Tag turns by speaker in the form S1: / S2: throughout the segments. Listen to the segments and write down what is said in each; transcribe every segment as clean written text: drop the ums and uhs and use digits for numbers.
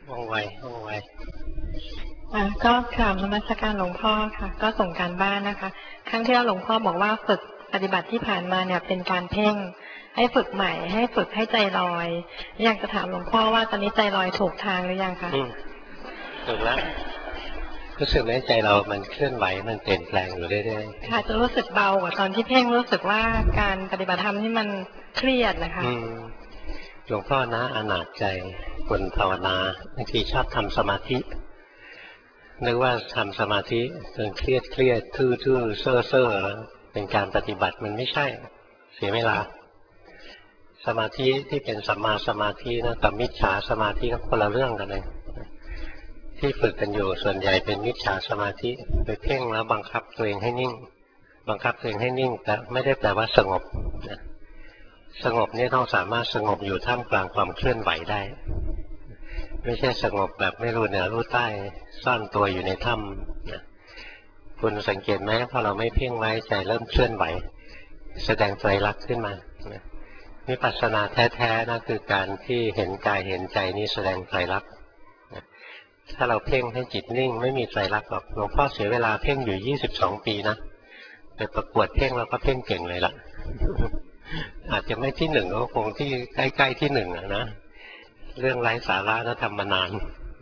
S1: ว่องไวว่องไว
S2: ก็กราบนมัสการหลวงพ่อค่ะก็ส่งการบ้านนะคะครั้งที่แล้วหลวงพ่อบอกว่าฝึกปฏิบัติที่ผ่านมาเนี่ยเป็นการเพ่งให้ฝึกใหม่ให้ฝึกให้ใจลอยอยากจะถามหลวงพ่อว่าตอนนี้ใจลอยถูกทางหรือยังคะ
S1: ถูกแล้วรู้สึกไหมใจเรามันเคลื่อนไหวมันเปลี่ยนแปลงอยู่เรื่อย
S2: ๆค่ะจะรู้สึกเบากว่าตอนที่เพ่งรู้สึกว่าการปฏิบัติธรรมที่มันเครียดนะคะ
S1: หลวงพ่อนะอนาจใจคนภาวนาบางทีชอบทำสมาธินึกว่าทำสมาธิจนเครียดทื่อเซ่อเป็นการปฏิบัติมันไม่ใช่เสียเวลาสมาธิที่เป็นสัมมาสมาธินะกับมิจฉาสมาธิก็คนละเรื่องกันเลยที่ฝึกกันอยู่ส่วนใหญ่เป็นมิจฉาสมาธิไปเพ่งแล้วบังคับตัวเองให้นิ่งบังคับตัวเองให้นิ่งแต่ไม่ได้แปลว่าสงบนะสงบนี่ต้องสามารถสงบอยู่ท่ามกลางความเคลื่อนไหวได้ไม่ใช่สงบแบบไม่รู้เหนือรู้ใต้ซ่อนตัวอยู่ในถ้ำนะคุณสังเกตไหมพอเราไม่เพ่งไว้ใจเริ่มเคลื่อนไหวแสดงไตรลักษณ์ขึ้นมานะวิปัสสนาแท้ๆนะคือการที่เห็นกายเห็นใจนี่แสดงไตรลักษณ์ถ้าเราเพ่งให้จิตนิ่งไม่มีไตรลักษณ์หรอกหลวงพ่อเสียเวลาเพ่งอยู่22 ปีนะไปประกวดเพ่งแล้วก็เพ่งเก่งเลยล่ะ อาจจะไม่ที่หนึ่งก็คงที่ใกล้ๆที่หนึ่งนะเรื่องไร้สาระนะทำมานาน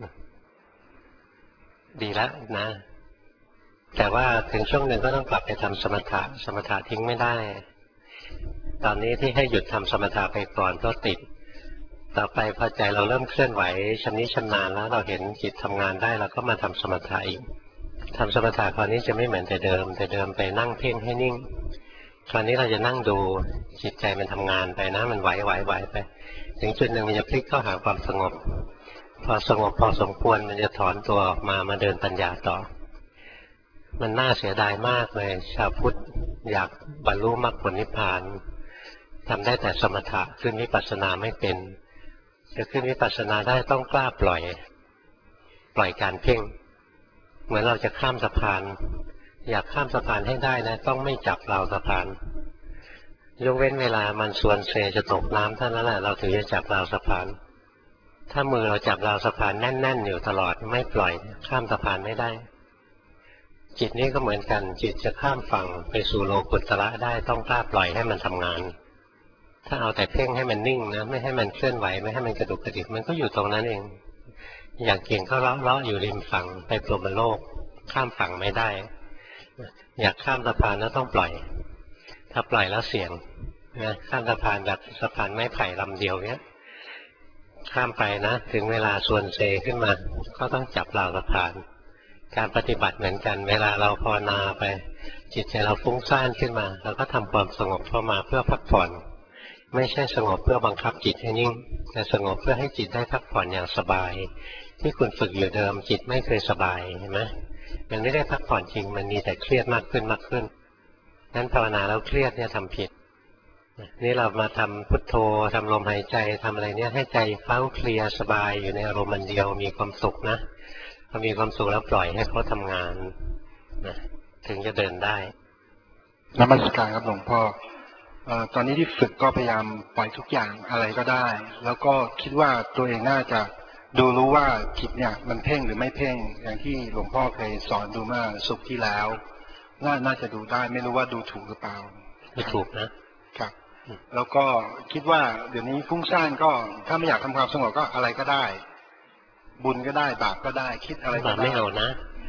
S1: ดีแล้วนะแต่ว่าถึงช่วงหนึ่งก็ต้องกลับไปทำสมถะทิ้งไม่ได้ตอนนี้ที่ให้หยุดทำสมถะไปก่อนก็ติดต่อไปพอใจเราเริ่มเคลื่อนไหวชำนิชำนาญแล้วเราเห็นจิตทำงานได้เราก็มาทำสมถะอีกทำสมถะคราวนี้จะไม่เหมือนแต่เดิมไปนั่งเพ่งให้นิ่งคราวนี้เราจะนั่งดูจิตใจมันทำงานไปนะมันไหวไปถึงจุดหนึ่งมันจะพลิกเข้าหาความสงบพอสงบพอสมควรมันจะถอนตัวออกมาเดินปัญญาต่อมันน่าเสียดายมากเลยชาวพุทธอยากบรรลุมรรคผลนิพพานทำได้แต่สมถะขึ้นวิปัสสนาไม่เป็นจะขึ้นวิปัสสนาได้ต้องกล้าปล่อยการเพ่งเหมือนเราจะข้ามสะพานอยากข้ามสะพานให้ได้นะต้องไม่จับราวสะพานยกเว้นเวลามันส่วนเซจะตกน้ำเท่านั้นแหละเราถึงจะจับราวสะพานถ้ามือเราจับราวสะพานแน่นๆอยู่ตลอดไม่ปล่อยข้ามสะพานไม่ได้จิตนี้ก็เหมือนกันจิตจะข้ามฝั่งไปสู่โลกุตระได้ต้องกล้าปล่อยให้มันทำงานถ้าเอาแต่เพ่งให้มันนิ่งนะไม่ให้มันเคลื่อนไหวไม่ให้มันกระดุกกระดิกมันก็อยู่ตรงนั้นเองอย่างเก่งก็เลาะอยู่ริมฝั่งไปพรหมโลกข้ามฝั่งไม่ได้อยากข้ามสะพานแล้วต้องปล่อยถ้าปล่อยแล้วเสี่ยงนะข้ามสะพานแบบสะพานไม้ไผ่ลำเดียวเนี้ยข้ามไปนะถึงเวลาส่วนเซขึ้นมาก็ต้องจับราวสะพานการปฏิบัติเหมือนกันเวลาเราภาวนาไปจิตใจเราฟุ้งซ่านขึ้นมาเราก็ทำความสงบเข้ามาเพื่อพักผ่อนไม่ใช่สงบเพื่อบังคับจิตให้นิ่งแต่สงบเพื่อให้จิตได้พักผ่อนอย่างสบายที่คุณฝึกอยู่เดิมจิตไม่เคยสบายเห็นไหมมันไม่ได้พักผ่อนจริงมันมีแต่เครียดมากขึ้นนั้นภาวนาแล้วเครียดเนี่ยทำผิดนี่เรามาทำพุทโธทำลมหายใจทำอะไรเนี่ยให้ใจเฝ้าเคลียร์สบายอยู่ในอารมณ์เดียวมีความสุขนะพอมีความสุขแล้วปล่อยให้เขาทำงานนะถึงจะเดินได้
S3: นมัสการครับหลวงพ่อตอนนี้ที่ฝึกก็พยายามปล่อยทุกอย่างอะไรก็ได้แล้วก็คิดว่าตัวเองน่าจะดูรู้ว่าจิตเนี่ยมันเพ่งหรือไม่เพ่งอย่างที่หลวงพ่อเคยสอนดูเมื่อศุกร์ที่แล้วน่าจะดูได้ไม่รู้ว่าดูถูกหรือเปล่า
S1: ไม่ถูกนะครับ
S3: แล้วก็คิดว่าเดี๋ยวนี้ฟุ้งซ่านก็ถ้าไม่อยากทำความสงบก็อะไรก็ได้บุญก็ได้บาปก็ได้คิดอะไรก็ได้
S1: ไม่เอานะ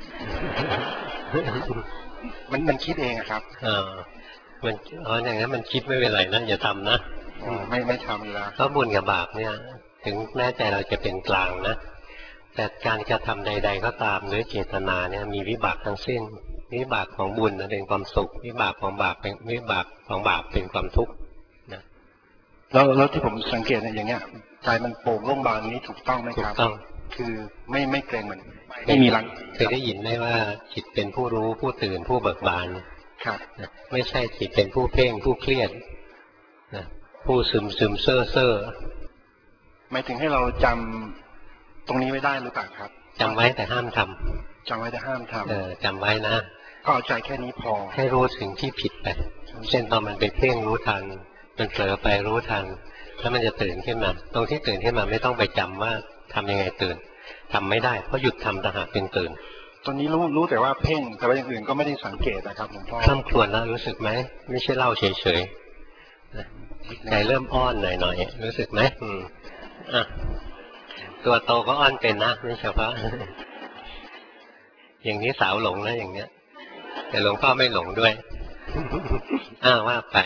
S3: มันคิดเองครับ
S1: มันอย่างนั้นมันคิดไม่เป็นไรนะอย่าทำนะ
S3: ไม่ทำแล้ว
S1: เพราะบุญกับบาปเนี่ยถึงแม้ใจเราจะเป็นกลางนะแต่การกระทำใดๆก็ตามหรือเจตนาเนี่ยมีวิบากทั้งสิ้นวิบากของบุญเป็นความสุขวิบากของบาปเป็นวิบากของบาปเป็นความทุกข์นะ
S3: แล้วที่ผมสังเกตเนี่ยอย่างเงี้ยใจมันโปร่งโล่งเบานี้ถูกต้องไหมครับ
S1: ถูกต้อง
S3: คือไม่เกรงมันไม่มีหลัง
S1: เคยได้ยินไหมว่าจิตเป็นผู้รู้ผู้ตื่นผู้เบิกบาน
S3: ครับ
S1: ไม่ใช่จิตเป็นผู้เพ่งผู้เครียดผู้ซึมเซ่อ
S3: หมายถึงให้เราจำตรงนี้ไม่ได้หรือเปล่าครับ
S1: จำไว้แต่ห้ามท
S3: ำจำไว้แต่ห้ามท
S1: ำจำไว้นะ
S3: ก็เอาใจแค่นี้พอ
S1: ให้รู้ถึงที่ผิดไปเช่นตอนมันไปเพ่งรู้ทันมันเผลอไปรู้ทันแล้วมันจะตื่นขึ้นมาตรงที่ตื่นขึ้นมาไม่ต้องไปจำว่าทำยังไงตื่นทำไม่ได้เพราะหยุดทำต่างหากเป็นตื่น
S3: ตอนนี้รู้แต่ว่าเพ่งแต่ว่าอย่างอื่นก็ไม่ได้สังเกตนะครับหลวงพ่อ
S1: คล่ำครวญแล้วรู้สึกไหมไม่ใช่เล่าเฉยๆใจเริ่มอ้อนหน่อยๆรู้สึกไหมอ่ะตัวโตก็อ้อนเป็นนะไม่เฉพาะอย่างนี้สาวหลงนะอย่างเนี้ยแต่หลวงพ่อไม่หลงด้วยว่าไป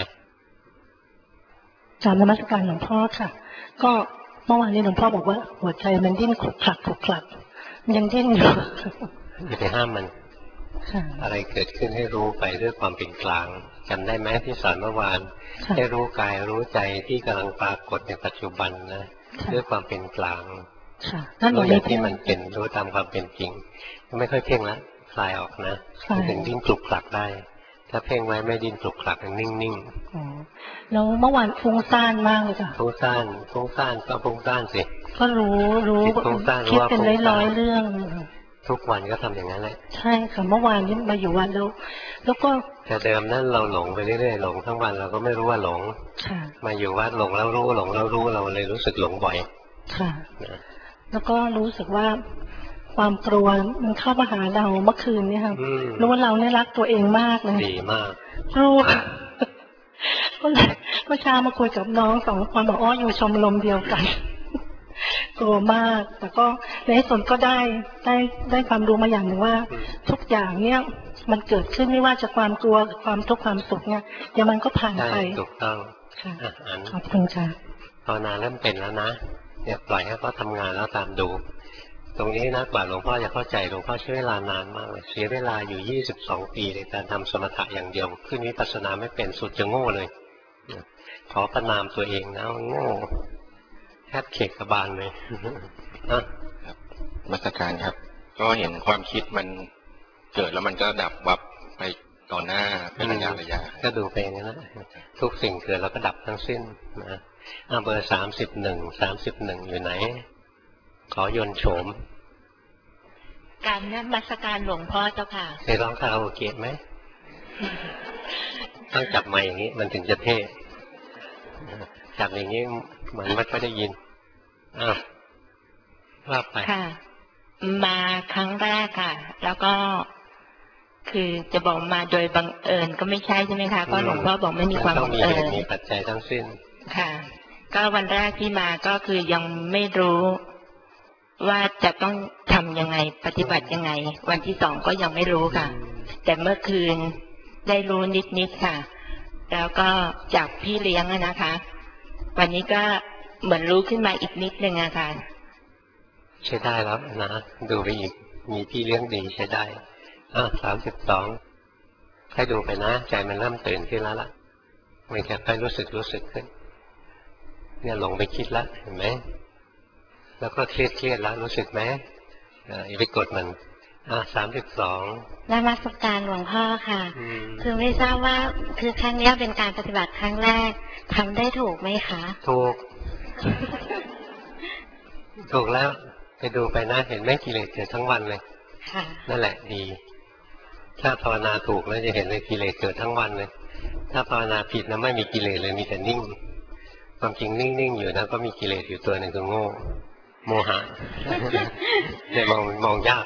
S4: กราบนมัสการหลวงพ่อค่ะก็เมื่อวานนี้หลวงพ่อบอกว่าหัวใจมันดิ้นขลุกขลักยังดิ้นอยู่
S1: อย่าไปห้ามมันอะไรเกิดขึ้นให้รู้ไปด้วยความเป็นกลางจำได้ไหมที่สอนเมื่อวานให้รู้กายรู้ใจที่กำลังปรากฏในปัจจุบันนะด้วยความเป็นกลางรู้อย่างที่มันเป็นรู้ตามความเป็นจริงไม่ค่อยเพ่งละคลายออกนะถึงดิ้นขลุกขลักได้ถ้าเพ่งไว้ไม่ดิ้นขลุกขลักนิ่ง
S4: ๆแล้วเมื่อวานฟุ้งซ่านมากเลยค่ะ
S1: ฟุ้งซ่านก็ฟุ้งซ่านสิ
S4: ก็รู้คิดเป็นร้อยเรื่อง
S1: ทุกวันก็ทำอย่างนั้นแหละ
S4: ใช่ค่ะเมื่อวานนี้มาอยู่วันแล้วก็
S1: แต่เดิมนั้นเราหลงไปเรื่อยๆหลงทั้งวันเราก็ไม่รู้ว่าหลงมาอยู่วัดหลงแล้วรู้หลงแล้วรู้เราเลยรู้สึกหลงบ่อย
S4: ค่ะแล้วก็รู้สึกว่าความกลัวมันเข้ามาหาเราเมื่อคืนเนี่ยค่ะรู้ว่าเราเนี่ยรักตัวเองมากเลย
S1: ดีมาก
S4: รู้ก็เลยเมื่อเช้ามาคุยกับน้อง2 คนบอกอยู่ชมรมเดียวกันกลัวมากแต่ก็ในที่สุดก็ได้ความรู้มาอย่างหนึ่งว่าทุกอย่างเนี่ยมันเกิดขึ้นไม่ว่าจะความกลัวความทุกข์ความสุขเนี่ยเดี๋ยวมันก็ผ่านไป
S1: ถูกต้อง
S4: ค่ะขอบคุณค่ะ
S1: ภาวนาเริ่มเป็นแล้วนะเนี่ยปล่อยให้เขาทำงานแล้วตามดูตรงนี้นะกว่าหลวงพ่อจะเข้าใจหลวงพ่อใช้เวลานานมากเลยเสียเวลาอยู่22 ปีในการทำสมถะอย่างเดียวขึ้นวิปัสสนาไม่เป็นสุดจะโง่เลยขอประนามตัวเองนะโง่แทบเข็ดกระบาลเลย
S5: ครับมาตรการครับก็เห็นความคิดมันเกิดแล้วมันก็ดับวับไปต่อหน้าเป็นระยะ
S1: ก็ดูไปอย่างนั้นนะทุกสิ่งเกิดแล้วก็ดับทั้งสิ้นนะเบอร์31อยู่ไหนขอยนโฉม
S6: การนมัสการหลวงพ่อเจ้าค่ะ
S1: เคยร้องคาราโอเกะไหมต้องจับไมค์อย่างนี้มันถึงจะเท่จับอย่างนี้มันไม่ค่อยได้ยินว่าไป
S6: ค่ะมาครั้งแรกค่ะแล้วก็คือจะบอกมาโดยบังเอิญก็ไม่ใช่ใช่ไหมคะก็หลวงพ่อบอกไม่มีความบังเอิญ
S1: มีปัจจัยทั้งสิ้น
S6: ค่ะก็วันแรกที่มาก็คือยังไม่รู้ว่าจะต้องทำยังไงปฏิบัติยังไงวันที่2ก็ยังไม่รู้ค่ะแต่เมื่อคืนได้รู้นิดค่ะแล้วก็จากพี่เลี้ยงนะคะวันนี้ก็เหมือนรู้ขึ้นมาอีกนิดนึงอะค่ะ
S1: ใช้ได้แล้วนะดูไปอีกมีพี่เลี้ยงดีใช้ได้32ให้ดูไปนะใจมันเริ่มตื่นขึ้นแล้วล่ะมันจะค่อยรู้สึกขึ้นเนี่ยหลงไปคิดแล้วเห็นไหมแล้วก็เครียดแล้วรู้สึกไหมอย่าไปกดมัน32
S6: นมัสการหลวงพ่อค่ะคือไม่ทราบว่าคือครั้งนี้เป็นการปฏิบัติครั้งแรกทำได้ถูกไหมคะ
S1: ถูกแล้วไปดูไปนะเห็นไหมกิเลสเกิดทั้งวันเลยนั่นแหละดีถ้าภาวนาถูกแล้วจะเห็นเลยกิเลสเกิดทั้งวันเลยถ้าภาวนาผิดนะไม่มีกิเลสเลยมีแต่นิ่งความจริงนิ่งอยู่นะก็มีกิเลสอยู่ตัวหนึ่งคือโง่โมหะเนี่ยมองยาก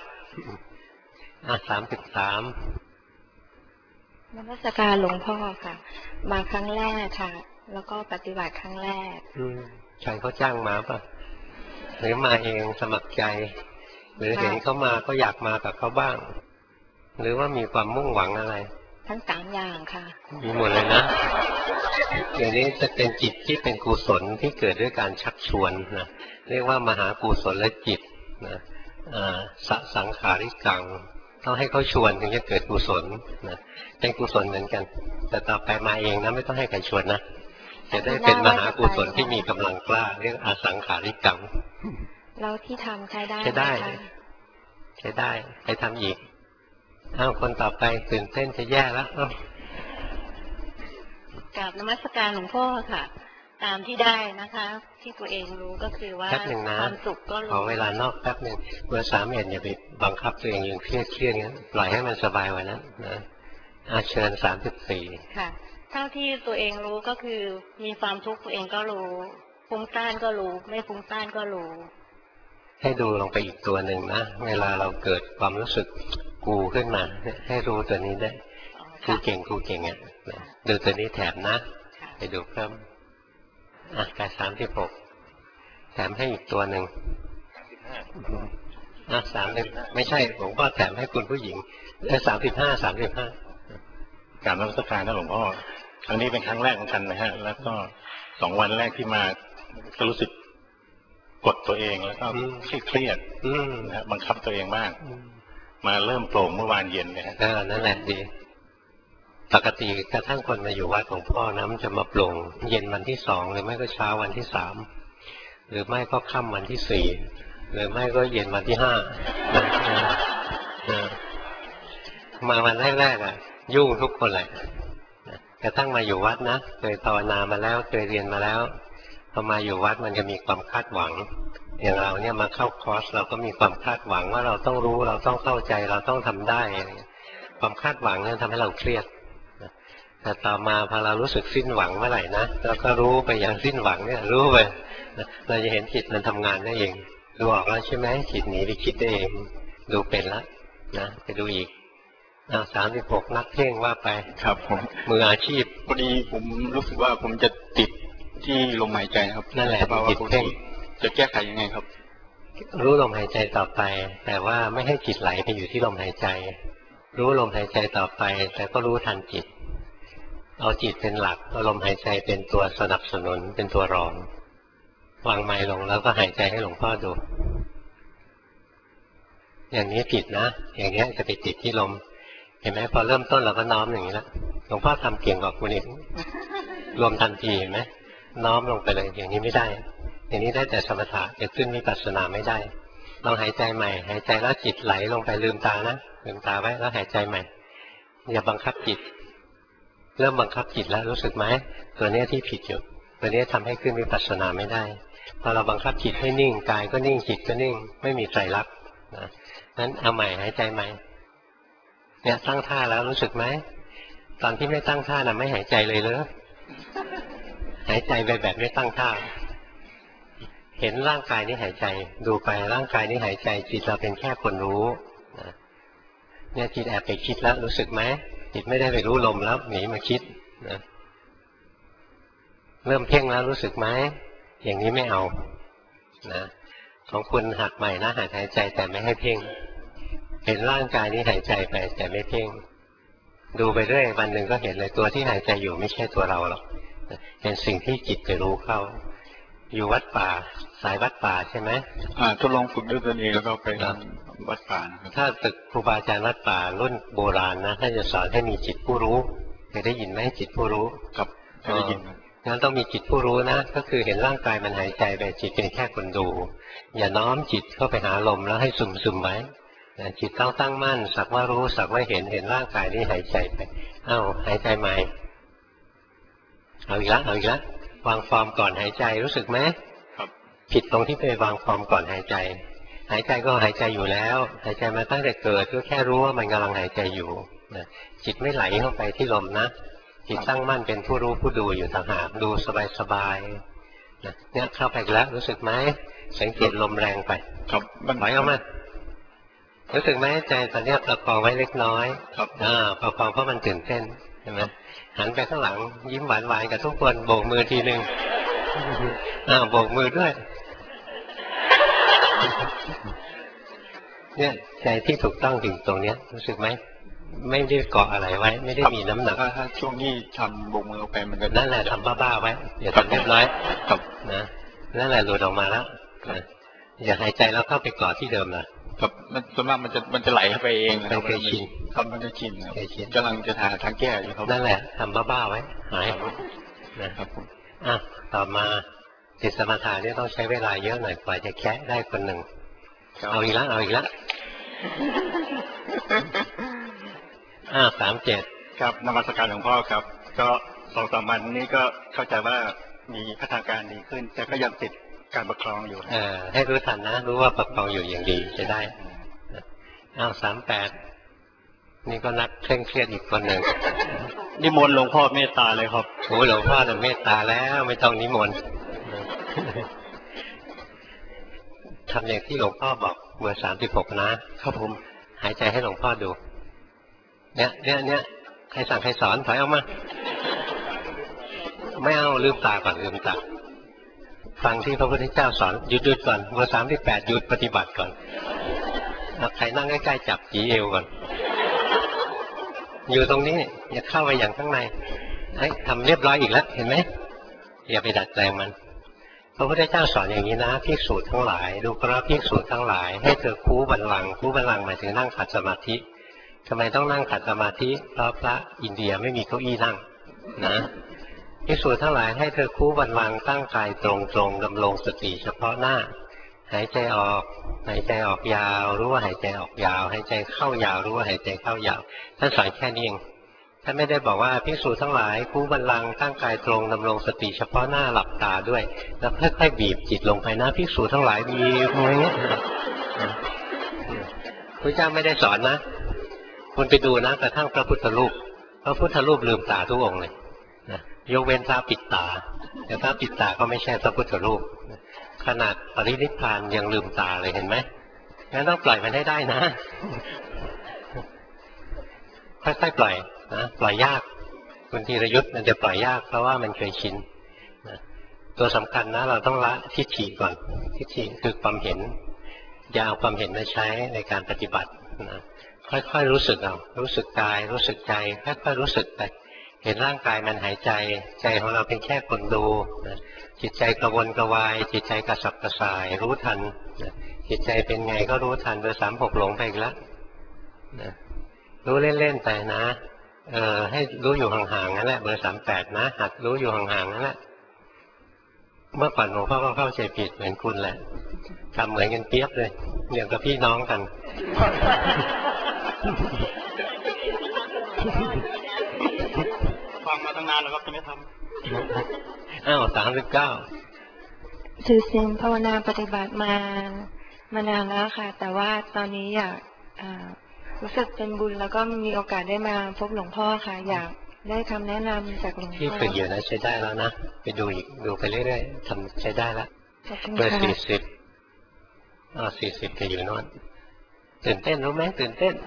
S1: 33
S6: นมัสการหลวงพ่อค่ะมาครั้งแรกค่ะแล้วก็ปฏิบัติครั้งแรก
S1: ใครเขาจ้างมาป่ะหรือมาเองสมัครใจหรือเห็นเขามาก็อยากมากับเขาบ้างหรือว่ามีความมุ่งหวังอะไร
S6: ทั้ง3อย่างค่ะ
S1: มีหมดเลยนะอย่างนี้จะเป็นจิตที่เป็นกุศลที่เกิดด้วยการชักชวนนะเรียกว่ามหากุศลจิตนะสังขาริกังต้องให้เขาชวนถึงจะเกิดกุศลนะเป็นกุศลเหมือนกันแต่ต่อไปมาเองนะไม่ต้องให้ใครชวนนะจะได้เป็นมหากุศลที่มีกำลังกล้าเรียกอสังขาริกัง
S6: เราที่ทำใช้ได้
S1: ไปทำอีกคนต่อไปตื่นเต้นจะแย่แล้ว
S6: กราบนมัสการหลวงพ่อค่ะตามที่ได้นะคะที่ตัวเองรู้ก็คือว่าความสุขก็รู้
S1: ขอเวลานอกแป๊บหนึ่งเบอร์31อย่าไปบังคับตัวเองอย่างเครียดงั้นปล่อยให้มันสบายไว้นั้นนะเชิญ34
S6: ค่ะเท่าที่ตัวเองรู้ก็คือมีความทุกข์ตัวเองก็รู้ฟุ้งซ่านก็รู้ไม่ฟุ้งซ่านก็รู้
S1: ให้ดูลงไปอีกตัวหนึ่งนะเวลาเราเกิดความรู้สึกกูขึ้นมาให้รู้ตัวนี้ได้กูเก่งอ่ะดูตัวนี้แถมนะไปดูเพิ่มกาย36แถมให้อีกตัวหนึ่ง30ไม่ใช่ผมก็แถมให้คุณผู้หญิง35
S5: การนมัสการนะหลวงพ่อครั้งนี้เป็นครั้งแรกเหมือนกันนะฮะแล้วก็2 วันแรกที่มาก็รู้สึกกดตัวเองแล้วก็เครียดนะฮะบังคับตัวเองมากมาเริ่มโปร่งเมื่อวานเย็นนะฮะ
S1: นั่นแหละดีปกติกระทั่งคนมาอยู่วัดของพ่อนะมันจะมาโปร่งเย็นวันที่2หรือไม่ก็เช้าวันที่3หรือไม่ก็ค่ำวันที่4หรือไม่ก็เย็นวันที่5มาวันแรกๆยุ่งทุกคนเลยกระทั่งมาอยู่วัดนะเคยภาวนามาแล้วเคยเรียนมาแล้วพอมาอยู่วัดมันจะมีความคาดหวังอย่างเราเนี่ยมาเข้าคอร์สเราก็มีความคาดหวังว่าเราต้องรู้เราต้องเข้าใจเราต้องทำได้ความคาดหวังเนี่ยทำให้เราเครียดแต่ต่อมาพอเรารู้สึกสิ้นหวังเมื่อไหร่นะเราก็รู้ไปอย่างสิ้นหวังเนี่ยรู้ไปเราจะเห็นจิตมันทำงานได้เองดูออกแล้วใช่ไหมจิตหนีไปคิดได้เองดูเป็นแล้วนะไปดูอีก36นักเพ่งว่าไป
S5: ครับผม
S1: มืออาชีพ
S5: พอดีผมรู้สึกว่าผมจะติดที่ลมหายใจครับ
S1: นั่นแหละจิตเพ่ง
S5: จะแก้ไขยังไงครับ
S1: รู้ลมหายใจต่อไปแต่ว่าไม่ให้จิตไหลไปอยู่ที่ลมหายใจรู้ลมหายใจต่อไปแต่ก็รู้ทันจิตเอาจิตเป็นหลักเอาลมหายใจเป็นตัวสนับสนุนเป็นตัวรองวางไม้ลงแล้วก็หายใจให้หลวงพ่อดูอย่างนี้ผิดนะอย่างนี้จะไปติดที่ลมเห็นไหมพอเริ่มต้นเราก็น้อมอย่างนี้แล้วหลวงพ่อทำเก่งกว่าคุณอีกรวมทันทีเห็นไหมน้อมลงไปเลยอย่างนี้ไม่ได้อย่างนี้ได้แต่สมถะจะขึ้นวิปัสสนาไม่ได้ลองหายใจใหม่หายใจแล้วจิตไหลลงไปลืมตานะลืมตาไว้แล้วหายใจใหม่อย่าบังคับจิตเริ่มบังคับจิตแล้วรู้สึกไหมตัวนี้ที่ผิดอยู่ตัวนี้ทำให้ขึ้นวิปัสสนาไม่ได้พอเราบังคับจิตให้นิ่งกายก็นิ่งจิตก็นิ่งไม่มีไตรลักษณ์นะนั้นเอาใหม่หายใจใหม่เนี่ยตั้งท่าแล้วรู้สึกไหมตอนที่ไม่ตั้งท่าไม่หายใจเลยหายใจไปแบบไม่ตั้งท่าเห็นร่างกายนี้หายใจดูไปร่างกายนี้หายใจจิตเราเป็นแค่คนรู้เนี่ยจิตแอบไปคิดแล้วรู้สึกไหมจิตไม่ได้ไปรู้ลมแล้วหนีมาคิดนะเริ่มเพ่งแล้วรู้สึกไหมอย่างนี้ไม่เอานะของคุณหัดใหม่นะหัดหายใจแต่ไม่ให้เพ่งเห็นร่างกายนี้หายใจไปแต่ไม่เพ่งดูไปเรื่อยวันหนึ่งก็เห็นเลยตัวที่หายใจอยู่ไม่ใช่ตัวเราหรอกเป็นสิ่งที่จิตไปรู้เข้าอยู่วัดป่าสายวัดป่าใช่ไหม
S5: ทดลองฝึกด้วยตนเองแล้วก็ไปวัดป่า
S1: ถ้าตึกครูบาอาจารย์วัดป่ารุ่นโบราณนะท่านจะสอนให้มีจิตผู้รู้เคยได้ยินไหมจิตผู้รู้
S5: ครับเคยได้ยิน
S1: งั้นต้องมีจิตผู้รู้นะก็คือเห็นร่างกายมันหายใจไปจิตเป็นแค่คนดูอย่าน้อมจิตเข้าไปหาลมแล้วให้ซึมไว้จิตต้องตั้งมั่นสักว่ารู้สักว่าเห็นร่างกายนี้หายใจไปหายใจใหม่เอาอีกแล้ววางฟอร์มก่อนหายใจรู้สึกไหม
S5: ครับ
S1: ผิดตรงที่ไปวางฟอร์มก่อนหายใจหายใจก็หายใจอยู่แล้วหายใจมาตั้งแต่เกิดก็แค่รู้ว่ามันกำลังหายใจอยู่จิตไม่ไหลเข้าไปที่ลมนะจิตตั้งมั่นเป็นผู้รู้ผู้ดูอยู่ต่างหากดูสบายเนี่ยเข้าไปแล้วรู้สึกไหมสังเกตลมแรงไป
S5: ครับ
S1: ไหลออกมารู้สึกไหมใจตอนนี้ประคองไว้เล็กน้อย
S5: ครับ
S1: ประคองเพราะมันตื่นเต้นใช่ไหมหันไปข้างหลังยิ้มหวานๆกับทุกคนโบกมือทีนึงโบกมือด้วยเนี่ยใจที่ถูกต้องถึงตรงเนี้ยรู้สึกไหมไม่ได้เกาะอะไรไว้ไม่ได้มีน้ำหนัก
S5: ถ้าช่วงที่ทำโบกมือไปมันก็
S1: นั่นแหละทำบ้าๆไว้อย่าทำเรียบร้อย
S5: ครับ
S1: นะนั่นแหละหลุดออกมาแล้วอย่าหายใจแล้วเข้าไปเกาะที่เดิมนะครับ
S5: ส่วนมากมันจะไหลเข้าไปเอง
S1: เป็นเคยชิน
S5: ครับมันจะชินกำลังจะหาทางแก้อยู่ครับ
S1: นั่นแหละทำบ้าๆไว้หาย
S5: นะครับ
S1: ต่อมาจิตสมาธินี่ต้องใช้เวลาเยอะหน่อยกว่าจะแคะได้คนหนึ่งเอาอีกแล้ว37
S5: ครับนมัสการหลวงพ่อครับก็2-3 วันนี้ก็เข้าใจว่ามีพัฒนาการดีขึ้นแต่ก็ยังติดการประคองอยู่
S1: ให้รู้ทันนะรู้ว่าประคองอยู่อย่างดีจะได้38นี่ก็นักเคร่งเครียดอีกคนหนึ่ง
S5: นิมนต์หลวงพ่อเมตตาเลยครับ
S1: โอ้หลวงพ่อจะเมตตาแล้วไม่ต้องนิมนต์ทำอย่างที่หลวงพ่อบอกเบอร์36นะครับผมหายใจให้หลวงพ่อดูเนี่ยใครสั่งใครสอนถอยออกมาไม่เอาลืมตาก่อนลืมตาฟังที่พระพุทธเจ้าสอนหยุดก่อนเบอร์38หยุดปฏิบัติก่อนใครนั่งใกล้ๆจับจีเอวก่อนอยู่ตรงนี้อย่าเข้าไปอย่างข้างในทำเรียบร้อยอีกแล้วเห็นไหมอย่าไปดัดแปลงมันพระพุทธเจ้าสอนอย่างนี้นะภิกษุทั้งหลายดูกราภิกษุทั้งหลายให้เธอคูบัลลังก์คูบัลลังก์หมายถึงนั่งขัดสมาธิทำไมต้องนั่งขัดสมาธิเพราะพระอินเดียไม่มีเก้าอี้นั่งนะภิกษุทั้งหลายให้เธอคูบัลลังก์ตั้งกายตรงดำรงสติเฉพาะหน้าหายใจออกยาวรู้ว่าหายใจออกยาวหายใจเข้ายาวรู้ว่าหายใจเข้ายาวท่านสอนแค่นี้เองท่านไม่ได้บอกว่าภิกษุทั้งหลายคูบัลลังก์ตั้งกายตรงดำรงสติเฉพาะหน้าหลับตาด้วยแล้วค่อยๆบีบจิตลงไปนะภิกษุทั้งหลายบีบอย่างนี้พระเจ้าไม่ได้สอนนะคุณไปดูนะกระทั่งพระพุทธรูปลืมตาทุกองค์เลยนะยกเว้นพระปิดตาแต่พระปิดตาก็ไม่ใช่พระพุทธรูปขนาดปรินิพพานยังลืมตาเลยเห็นไหมงั้นต้องปล่อยมันให้ได้นะค่อยๆปล่อยนะปล่อยยากคุณธีรยุทธ์มันจะปล่อยยากเพราะว่ามันเคยชินนะตัวสำคัญนะเราต้องละทิฏฐิก่อนทิฏฐิคือความเห็นอย่าเอาความเห็นมาใช้ในการปฏิบัตินะค่อยๆรู้สึกเอารู้สึกกายรู้สึกใจค่อยๆรู้สึกไปเห็นร่างกายมันหายใจใจของเราเป็นแค่คนดูนะจิตใจกระวนกระวายจิตใจกระสับกระส่ายรู้ทันนะจิตใจเป็นไงก็รู้ทันเบอร์36หลงไปอีกแล้วนะรู้เล่นๆไปนะให้รู้อยู่ห่างๆนั่นแหละเบอร์38นะหัดรู้อยู่ห่างๆนั่นแหละเมื่อก่อนหลวงพ่อก็เข้าใจผิดเหมือนคุณแหละทำเหมือนกันเปียบเลยอย่างกับพี่น้องกัน
S5: ฟังมาตั้งนานแล้วครับจะไม่ท
S1: ำ39
S2: ถือศีลภาวนาปฏิบัติมานานแล้วค่ะแต่ว่าตอนนี้อยากรู้สึกเป็นบุญแล้วก็มีโอกาสได้มาพบหลวงพ่อค่ะอยากได้คำแนะนำจากหลวงพ่อ
S1: ที่ฝึกอยู่นะใช้ได้แล้วนะไปดูอีกดูไปเรื่อยๆทำใช้ได้แล้วเบอร์40จะอยู่โน่นตื่นเต้นรู้ไหมตื่นเต้น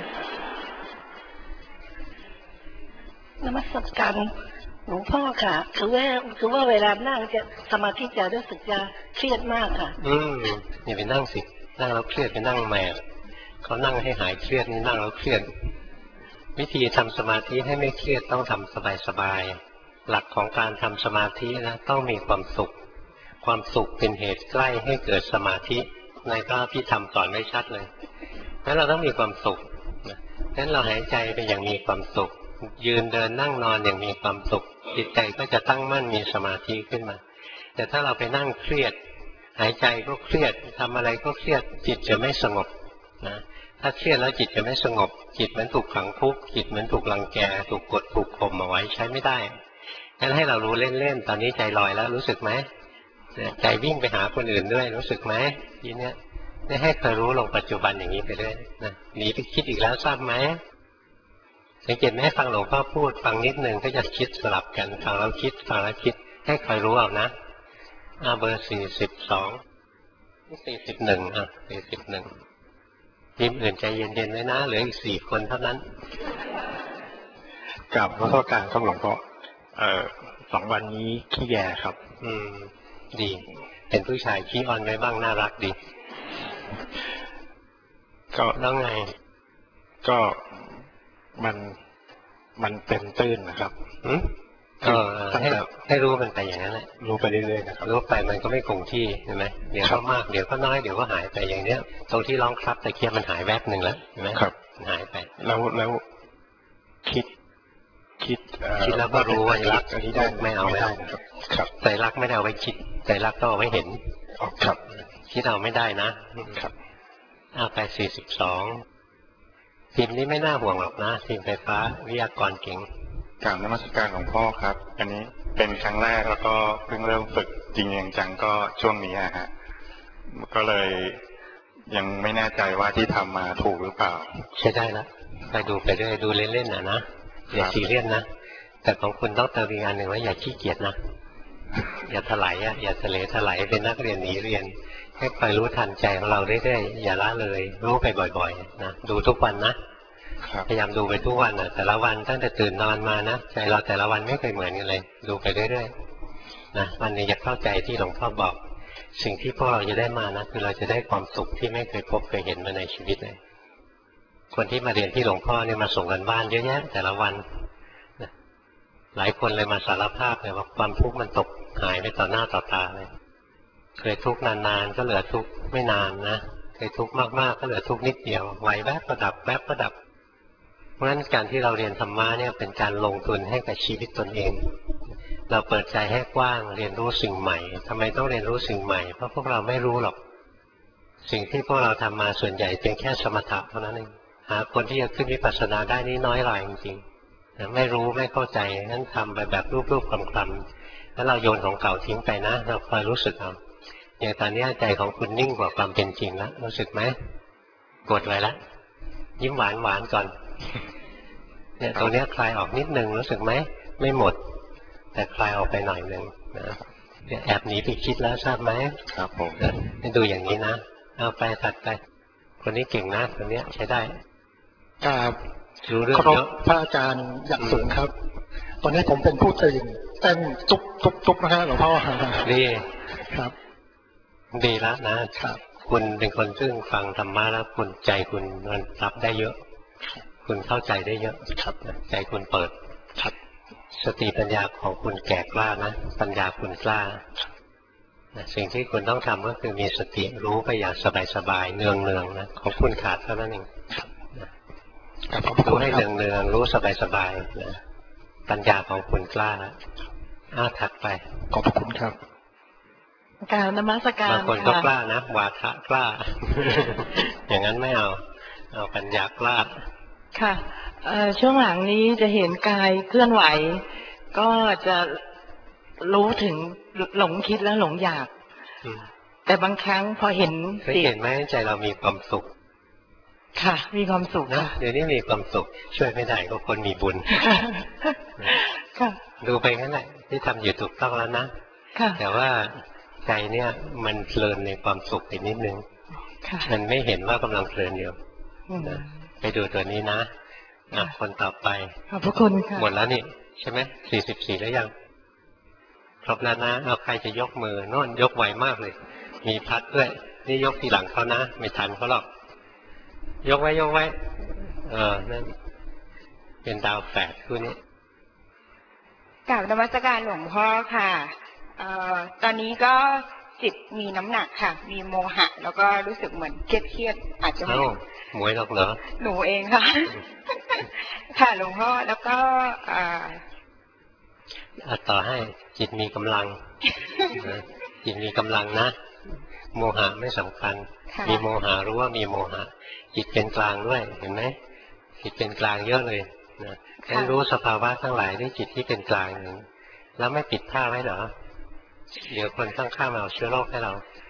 S4: นมัสการหลวงพ่อค่ะคือว่าเวลานั่งจะสมาธิจะรู้สึกจะเครียดมากค่ะ
S1: อย่าไปนั่งสินั่งแล้วเครียดไปนั่งแม่เขานั่งให้หายเครียดนี่นั่งแล้วเครียดวิธีทำสมาธิให้ไม่เครียดต้องทำสบายๆหลักของการทำสมาธินะต้องมีความสุขความสุขเป็นเหตุใกล้ให้เกิดสมาธิในพระพิธรรมสอนไว้ชัดเลยงั้นเราต้องมีความสุขงั้นเราหายใจไปอย่างมีความสุขยืนเดินนั่งนอนอย่างมีความสุขจิตใจก็จะตั้งมั่นมีสมาธิขึ้นมาแต่ถ้าเราไปนั่งเครียดหายใจก็เครียดทำอะไรก็เครียดจิตจะไม่สงบนะถ้าเครียดแล้วจิตจะไม่สงบจิตเหมือนถูกขังคุกจิตเหมือนถูกรังแกถูกกดถูกข่มเอาไว้ใช้ไม่ได้งั้นให้เรารู้เล่นๆตอนนี้ใจลอยแล้วรู้สึกไหมใจวิ่งไปหาคนอื่นด้วยรู้สึกไหมทีเนี้ยได้ให้เคยรู้ลงปัจจุบันอย่างนี้ไปเรื่อยนะหนีไปคิดอีกแล้วทราบไหมสังเกตไหมฟังหลวงพ่อพูดฟังนิดนึงก็จะคิดสลับกันฟังแล้วคิดฟังแล้วคิดให้คอยรู้เอานะเบอร์42 41ทีมอื่นใจเย็นๆไว้นะเหลืออีก4 คนเท่านั้น
S5: กับพระพุทธการครับหลวงพ่อ2 วันนี้ขี้แยครับ
S1: ดีเป็นผู้ชายขี้อ่อนไว้บ้างน่ารักดีก็แล้วไง
S5: ก็มันเป็นตื้นนะครับ
S1: ให้รู้มันไปอย่างนั้นแหละ
S5: รู้ไปเรื่อยๆนะครับ
S1: รู้ไปมันก็ไม่คงที่ใช่ไหมเดี๋ยวก็มากเดี๋ยวก็น้อยเดี๋ยวก็หายไปอย่างเนี้ยตรงที่ร้องครับตะเกียบมันหายแวบหนึ่งแล้วใช่ไหม
S5: ครับ
S1: หายไป
S5: แล้วคิด
S1: แล้วก็รู้ว่ารักอันนี้ได้ไม่เอาไม่ได้
S5: ครับ
S1: ใจรักไม่ได้เอาไว้คิดใจรักต้องเอาไว้เห็น
S5: ครับ
S1: คิดเอาไม่ได้นะครับไป42ทีมนี้ไม่น่าห่วงหรอกนะทีมไฟฟ้าวิทยากรเก่ง
S5: กราบนมัสการหลวงพ่อครับอันนี้เป็นครั้งแรกแล้วก็เพิ่งเริ่มฝึกจริงจังก็ช่วงนี้ฮะก็เลยยังไม่แน่ใจว่าที่ทำมาถูกหรือเปล่า
S1: ใช่ได้แล้วไปดูไปเรื่อยดูเล่นๆนะอย่าซีเรียสนะแต่ของคุณต้องเติมอีกอันหนึ่งว่าอย่าขี้เกียจนะอย่าถลายอย่าทะเลถลายเป็นนักเรียนหนีเรียนให้คอยรู้ทันใจของเราเรื่อยๆอย่าละเลยรู้ไปบ่อยๆนะดูทุกวันนะพยายามดูไปทุกวันนะแต่ละวันตั้งแต่ตื่นนอนมานะใจเราแต่ละวันไม่เคยเหมือนกันเลยดูไปเรื่อยๆนะวันนี้จะเข้าใจที่หลวงพ่อบอกสิ่งที่พวกเราจะได้มานะคือเราจะได้ความสุขที่ไม่เคยพบเคยเห็นมาในชีวิตเลยคนที่มาเรียนที่หลวงพ่อเนี่ยมาส่งกันบ้านเยอะแยะแต่ละวันนะหลายคนเลยมาสารภาพเลยว่าความทุกข์มันตกหายไปต่อหน้าต่อตาเลยเคยทุกข์นานๆก็เหลือทุกข์ไม่นานนะเคยทุกข์มากๆก็เหลือทุกข์นิดเดียวไหวแวบก็ดับแวบก็ดับเพราะฉะนั้นการที่เราเรียนธรรมะเนี่ยเป็นการลงทุนให้กับชีวิตตนเองเราเปิดใจให้กว้างเรียนรู้สิ่งใหม่ทำไมต้องเรียนรู้สิ่งใหม่เพราะพวกเราไม่รู้หรอกสิ่งที่พวกเราทำมาส่วนใหญ่เป็นแค่สมถะเท่านั้นเองหาคนที่จะขึ้นวิปัสสนาได้นี่น้อยรายจริงๆไม่รู้ไม่เข้าใจนั้นทำไปแบบรูปๆคลำๆแล้วเราโยนของเก่าทิ้งไปนะเราคอยรู้สึกเอาอย่างตอนนี้ใจของคุณนิ่งกว่าความเป็นจริงแล้วรู้สึกไหมกดไว้แล้วยิ้มหวานๆก่อนเนี่ยตรงนี้คลายออกนิดนึงรู้สึกไหมไม่หมดแต่คลายออกไปหน่อยนึงนะแอบหนีไปคิดแล้วทราบไหม
S5: ครับผม
S1: ให้ดูอย่างนี้นะเอาไปถัดไปคนนี้เก่งนะคนนี้ใช้ได้
S7: กราบ
S1: รู้เรื่องเยอะ
S7: พระอาจารย์อย่างสูงครับตอนนี้ผมเป็นผู้ตื่นเต้นตุ๊บนะฮะหลวงพ่อ
S1: ดี
S7: ครับ
S1: ดีแล้วนะครับคุณเป็นคนซึ่งฟังธรรมะแล้วคุณใจคุณมันรับได้เยอะคุณเข้าใจได้เยอะครับใจคุณเปิด
S7: ครับ
S1: สติปัญญาของคุณแก่กล้านะปัญญาคุณกล้าสิ่งที่คุณต้องทำก็คือมีสติรู้ไปอย่างสบายๆเนืองๆนะของคุณขาดเท่านั้นเองรู้ให้เนืองๆรู้สบายๆนะปัญญาของคุณกล้าถัดไป
S7: ขอบคุณครับ
S2: กราบนมัสการ
S1: บางคนก็กล้านะวาทะกล้า อย่างนั้นไม่เอาปัญญากล้า
S2: ค่ะช่วงหลังนี้จะเห็นกายเคลื่อนไหวก็จะรู้ถึงหลงคิดและหลงอยากแต่บางครั้งพอเห็น
S1: เห็นไหมใจเรามีความสุข
S2: ค่ะมีความสุข
S1: นะเดี๋ยวนี้มีความสุขช่วยไม่ได้ก็คนมีบุญ
S2: ค่ะ
S1: ดูไปงั้นแหละที่ทำอยู่ถูกต้องแล้วนะแต่ว่าใจเนี่ยมันเพลินในความสุขไปนิดนึงมันไม่เห็นว่ากำลังเพลินอยู่ไปดูตัวนี้นะคนต่อไป
S2: ขอบพระคุณค่ะ
S1: หมดแล้วนี่ใช่ไหม44แล้วยังครบแล้วนะเอาใครจะยกมือโน่นยกไวมากเลยมีพัดด้วยนี่ยกทีหลังเขานะไม่ทันเขาหรอกยกไว้นั่นเป็นดาวแฝดคู่นี้
S8: กราบนมัสการหลวงพ่อค่ะตอนนี้ก็จิตมีน้ำหนักค่ะมีโมหะแล้วก็รู้สึกเหมือนเครียดอาจจะไม่
S1: หมวยหรอกเหรอ
S8: หนูเองค่ะค่ะหลวงพ่อแล้วก็
S1: ต่อให้จิตมีกำลังจิตมีกำลังนะโมหะไม่สำคัญมีโมหะรู้ว่ามีโมหะจิตเป็นกลางด้วยเห็นไหมจิตเป็นกลางเยอะเลยนะแค่รู้สภาวะทั้งหลายด้วยจิตที่เป็นกลางหนึ่งแล้วไม่ปิดท่าไว้เหรอเดี๋ยวคนข้างๆเอาเชื้อโรคให้เรา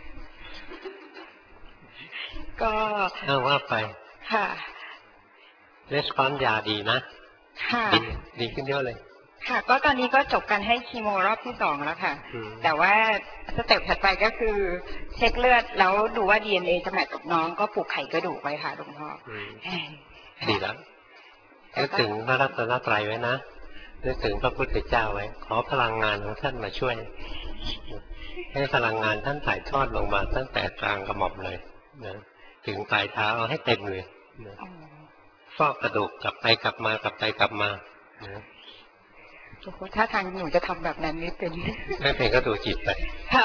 S8: ก็
S1: ว่าไป
S8: ค่ะ
S1: เรสปอนส์ยาดีนะ
S8: ค่ะ
S1: ดีขึ้นเยอะเลย
S8: ค่ะก็ตอนนี้ก็จบการให้คีโมรอบที่2แล้วค่ะแต่ว่าสเต็ปถัดไปก็คือเช็คเลือดแล้วดูว่า DNA จะแมทกับน้องก็ปลูกไขกระดูกไว้ค่ะหลวงพ่อ
S1: ดีแล้วนึกถึงพระรัตนตรัยไว้นะนึกถึงพระพุทธเจ้าไว้ขอพลังงานของท่านมาช่วยให้พลังงานท่านถ่ายทอดลงมาตั้งแต่กลางกระหม่อมเลยนะถึงปลายเท้าเอาให้เต็มเลยฟอกกระดูกกลับไปกลับมากลับไปกลับมา
S8: ถ้าทางหนูจะทำแบบนั้นไม่เป็น
S1: ก็ดูจิตไป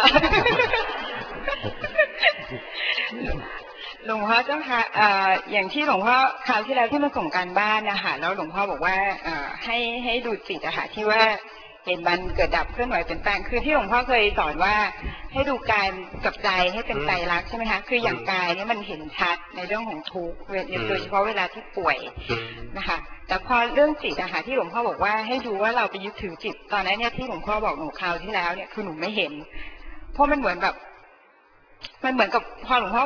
S8: หลวงพ่อเจ้าค่ะอย่างที่หลวงพ่อคราวที่แล้วที่มาส่งการบ้านนะคะแล้วหลวงพ่อบอกว่าให้ดูจิตอะค่ะที่ว่าเห็นมันเกิดดับเคลื่อนไหวเปลี่ยนแปลงคือที่หลวงพ่อเคยสอนว่าให้ดูกายกับใจให้เป็นไตรลักษณ์ใช่ไหมคะคืออย่างกายเนี่ยมันเห็นชัดในเรื่องของทุกข์โดยเฉพาะเวลาที่ป่วยนะคะแต่พอเรื่องจิตอะค่ะที่หลวงพ่อบอกว่าให้ดูว่าเราไปยึดถือจิตตอนนั้นเนี่ยที่หลวงพ่อบอกหนูคราวที่แล้วเนี่ยคือหนูไม่เห็นเพราะมันเหมือนกับพอหลวงพ่อบอกว่า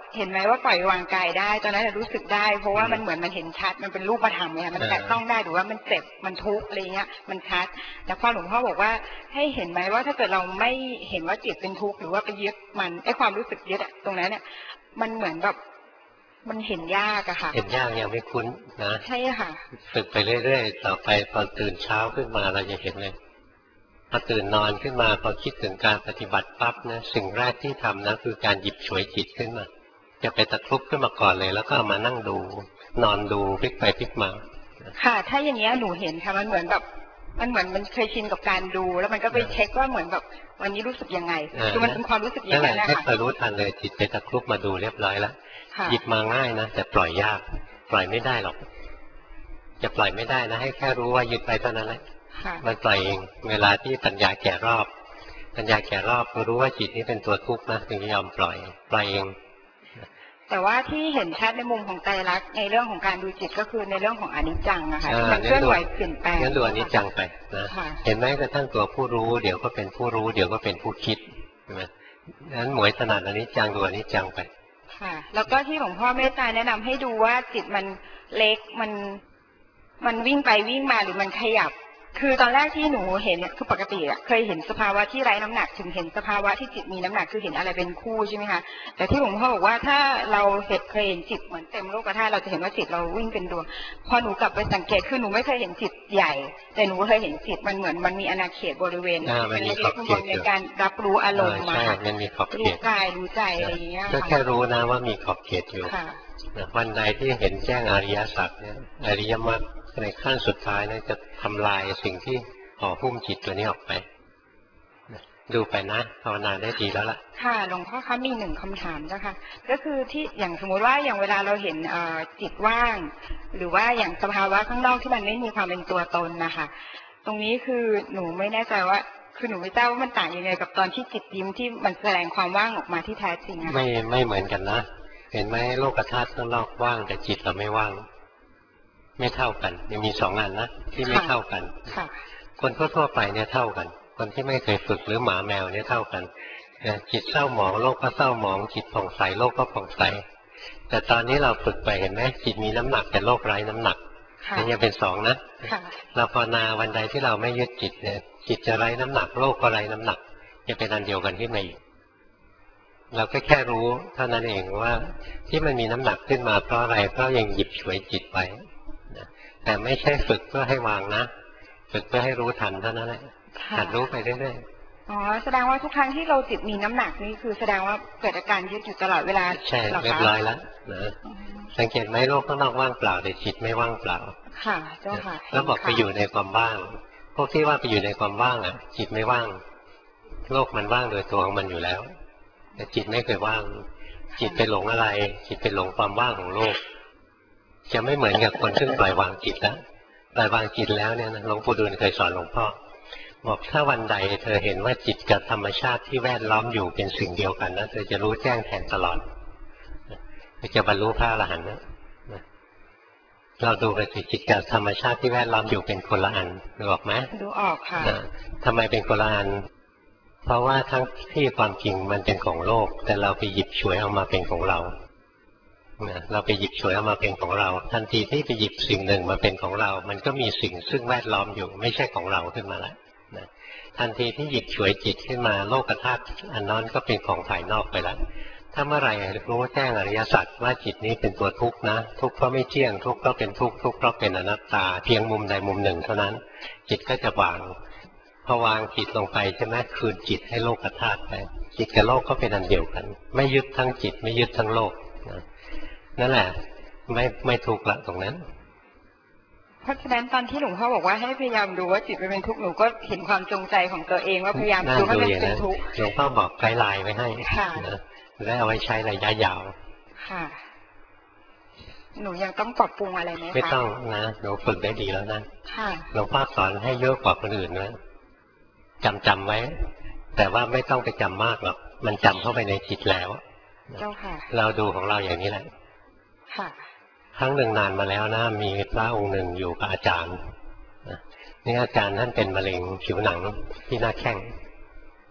S8: เห็นไหมว่าปล่อยวางกายได้ตอนนั้นรู้สึกได้เพราะว่ามันเหมือนมันเห็นชัดมันเป็นรูปธรรมเนี่ยมันแตะต้องได้หรือว่ามันเจ็บมันทุกข์อะไรเงี้ยมันชัดแต่พอหลวงพ่อบอกว่าให้เห็นไหมว่าถ้าเกิดเราไม่เห็นว่าจิตเป็นทุกข์หรือว่าไปยึดมันไอ้ความรู้สึกยึดอะตรงนั้นเนี่ยมันเหมือนแบบมันเห็นยากอะค่ะ
S1: เห็นยากยังไม่คุ้นนะ
S8: ใช่ค่ะ
S1: ฝึกไปเรื่อยๆต่อไปพอตื่นเช้าขึ้นมาเราจะเห็นเลยพอตื่นนอนขึ้นมาพอคิดถึงการปฏิบัติปั๊บนะสิ่งแรกที่ทำนะคือการหยิบฉวยจิตขึ้นมาจะไปตะครุบขึ้นมาก่อนเลยแล้วก็เอามานั่งดูนอนดูพลิกไปพลิกมา
S8: ค่ะถ้าอย่างนี้หนูเห็นค่ะมันเหมือนแบบมันเคยชินกับการดูแล้วมันก็ไปเช็คว่าเหมือนแบบวันนี้รู้สึกยังไงคือมันเป็นความรู้สึกอย่างนั้นนะคะ
S1: แค่รู้ทันเลยจิตไปตะครุบมาดูเรียบร้อยแล้วหยิบมาง่ายนะแต่ปล่อยยากปล่อยไม่ได้หรอกจะปล่อยไม่ได้นะให้แค่รู้ว่ายึดไปเท่านั้นแหละมันปล่อยเองเวลาที่ปัญญาแก่รอบรู้ว่าจิตนี้เป็นตัวทุกข์นะถึงจะยอมปล่อยเอง
S8: แต่ว่าที่เห็นชัดในมุมของไตรลักษณ์ในเรื่องของการดูจิตก็คือในเรื่องของอนิจจังนะคะที่มันเคลื่อนไหวเปลี่ยนแปลง
S1: งั้นดูอนิจจังไปนะเห็นไหมกระทั่งตัวผู้รู้เดี๋ยวก็เป็นผู้รู้เดี๋ยวก็เป็นผู้คิดใช่ไหมนั้นหมวยถนัดอนิจจังดูอนิจจังไป
S8: ค่ะแล้วก็ที่หลวงพ่อเมตตาแนะนำให้ดูว่าจิตมันเล็กมันวิ่งไปวิ่งมาหรือมันขยับคือตอนแรกที่หนูเห็นเนี่ยคือปกติเคยเห็นสภาวะที่ไร้น้ำหนักถึงเห็นสภาวะที่จิตมีน้ำหนักคือเห็นอะไรเป็นคู่ใช่ไหมคะแต่ที่หลวงพ่อบอกว่าถ้าเราเคยเห็นจิตเหมือนเต็มโลกธาตุเราจะเห็นว่าจิตเราวิ่งเป็นดวงพอหนูกลับไปสังเกตคือหนูไม่เคยเห็นจิตใหญ่แต่หนูเคยเห็นจิตมันเหมือนมันมีอาณาเขตบริเวณ
S1: มันมีขอบเขต
S8: ในการรับรู้อารมณ์มา
S1: มันมีขอบเขต
S8: รู้กายรู้ใจอะไรอย่างเงี้ย
S1: ก็แค่รู้นะว่ามีขอบเขตอยู่วันใดที่เห็นแจ้งอริยสัจเนี่ยอริยมรรคในขั้นสุดท้ายนะจะทำลายสิ่งที่ห่อหุ้มจิตตัวนี้ออกไปดูไปนะภาวนาได้ดีแล้วล่ะ
S8: ค่ะหลวงพ่อคะมีหนึ่งคำถามนะคะก็คือที่อย่างสมมติว่าอย่างเวลาเราเห็นจิตว่างหรือว่าอย่างสภาวะข้างนอกที่มันไม่มีความเป็นตัวตนนะคะตรงนี้คือหนูไม่แน่ใจว่าคือหนูไม่ทราบว่ามันต่างยังไงกับตอนที่จิตยิ้มที่มันแสดงความว่างออกมาที่แท้จริงอะ
S1: ไม่เหมือนกันนะเห็นไหมโลกธาตุข้างนอกว่างแต่จิตเราไม่ว่างไม่เท่ากันยังมีสองอันนะที่ไม่เท่ากันคนทั่วไปเนี่ยเท่ากันคนที่ไม่เคยฝึกหรือหมาแมวเนี่ยเท่ากันจิตเศร้าหมองโลกก็เศร้าหมองจิตผ่องใสโลกก็ผ่องใสแต่ตอนนี้เราฝึกไปเห็นไหมจิตมีน้ำหนักแต่โลกไร้น้ำหนักนี่ยังเป็นสองนะเราภาวนาวันใดที่เราไม่ยึดจิตเนี่ยจิตจะไร้น้ำหนักโลกก็ไร้น้ำหนักจะเป็นอันเดียวกันขึ้นมาอีกเราก็แค่รู้เท่านั้นเองว่าที่มันมีน้ำหนักขึ้นมาเพราะอะไรเพราะยังหยิบฉวยจิตไปแต่ไม่ใช่ฝึกเพื่อให้วางนะฝึกเพื่อให้รู้ทันเท่านั้นแหละหัดรู้ไปเรื่อย
S8: ๆอ๋อแสดงว่าทุกครั้งที่เราจิตมีน้ำหนักนี่คือแสดงว่าเกิดอาการยึดอยู่ตลอดเวลา
S1: ใช่เรียบร้อยแล้วนะสังเกตไหมโลกข้างนอกว่างเปล่าแต่จิตไม่ว่างเปล่า
S8: ค่ะเจ้าค่ะ
S1: แล้วบอกไปอยู่ในความว่างพวกที่ว่าไปอยู่ในความว่างอ่ะจิตไม่ว่างโลกมันว่างโดยตัวของมันอยู่แล้วแต่จิตไม่เคยว่างจิตไปหลงอะไรจิตไปหลงความว่างของโลกจะไม่เหมือนกับคนซึ่งปล่อยวางจิตแล้วปล่อยวางจิตแล้วเนี่ยหลวงปู่ดูลเคยสอนหลวงพ่อบอกถ้าวันใดเธอเห็นว่าจิตกับธรรมชาติที่แวดล้อมอยู่เป็นสิ่งเดียวกันนะเธอจะรู้แจ้งแทงตลอดจะบรรลุพระอรหันต์นะเราดูไปสิจิตกับธรรมชาติที่แวดล้อมอยู่เป็นคนละอันดูออกไหม
S8: ดูออกค่ะ
S1: ทำไมเป็นคนละอันเพราะว่าทั้งที่ความจริงมันเป็นของโลกแต่เราไปหยิบฉวยเอามาเป็นของเราเราไปหยิบฉวยเอามาเป็นของเราทันทีที่ไปหยิบสิ่งหนึ่งมาเป็นของเรามันก็มีสิ่งซึ่งแวดล้อมอยู่ไม่ใช่ของเราขึ้นมาแล้วทันทีที่หยิบฉวยจิตขึ้นมาโลกธาตุอันนั้นก็เป็นของภายนอกไปแล้วถ้าเมื่อไหร่รู้แจ้งอริยสัจว่าจิตนี้เป็นตัวทุกข์นะทุกข์เพราะไม่เที่ยงทุกข์เพราะเป็นทุกข์ทุกข์เพราะเป็นอนัตตาเพียงมุมใดมุมหนึ่งเท่านั้นจิตก็จะวางพอวางจิตลงไปใช่ไหมคืนจิตให้โลกธาตุไปจิตกับโลกก็เป็นอันเดียวกันไม่ยึดทั้งจิตไม่ยึดทั้งโลกนั่นแหละไม่ถูกละตรงนั้น
S8: เพราะฉะนั้นตอนที่หลวงพ่อบอกว่าให้พยายามดูว่าจิตเป็นทุกข์หนูก็เห็นความจงใจของตัวเองว่าพยายามดูว่ามันเป็นทุกข์
S1: หลวงพ่อบอกไกด์ไลน์ไว้ให้แล้วเอาไว้ใช้ระยะยาว
S8: ค่ะหนูยังต้องปรับปรุงอะไรไหมคะ
S1: ไม่ต้องนะหนูฝึกได้ดีแล้วนะหลวงพ่อสอนให้เยอะกว่าคนอื่นนะจำไว้แต่ว่าไม่ต้องไปจำมากหรอกมันจำเข้าไปในจิตแล้ว
S8: เจ้าค่ะ
S1: เราดูของเราอย่างนี้แหละ
S8: ค่ะ
S1: ครั้งหนึ่งนานมาแล้วนะมีพระองค์หนึ่งอยู่กับอาจารย์นี่อาจารย์ท่านเป็นมะเร็งผิวหนังที่หน้าแข้ง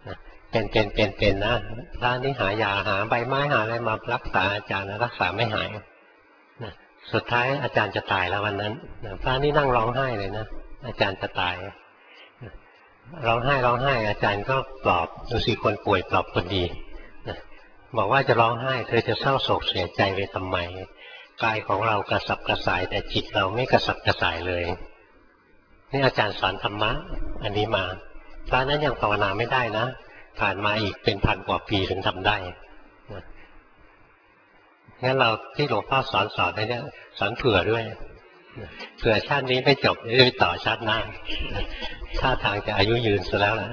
S1: เป็นนะพระนี่หายาหาใบไม้หาอะไรมารักษาอาจารย์นะรักษาไม่หายนะสุดท้ายอาจารย์จะตายแล้ววันนั้นพระนี่นั่งร้องไห้เลยนะอาจารย์จะตายร้องไห้อาจารย์ก็ปลอบดูสิคนป่วยปลอบคนดีนะบอกว่าจะร้องไห้เธอจะเศร้าโศกเสียใจไปทำไมกายของเรากระสับกระส่ายแต่จิตเราไม่กระสับกระส่ายเลยนี่อาจารย์สอนธรรมะอันนี้มาพระนั้นยังภาวนาไม่ได้นะผ่านมาอีกเป็นพันกว่าปีถึงทำได้งั้นเราที่หลวงพ่อสอนไปเนี่ยสอนเผื่อด้วยเผื่อชาตินี้ไม่จบจะไปต่อชาติหน้าท่าทางจะอายุยืนซะแล้วนะ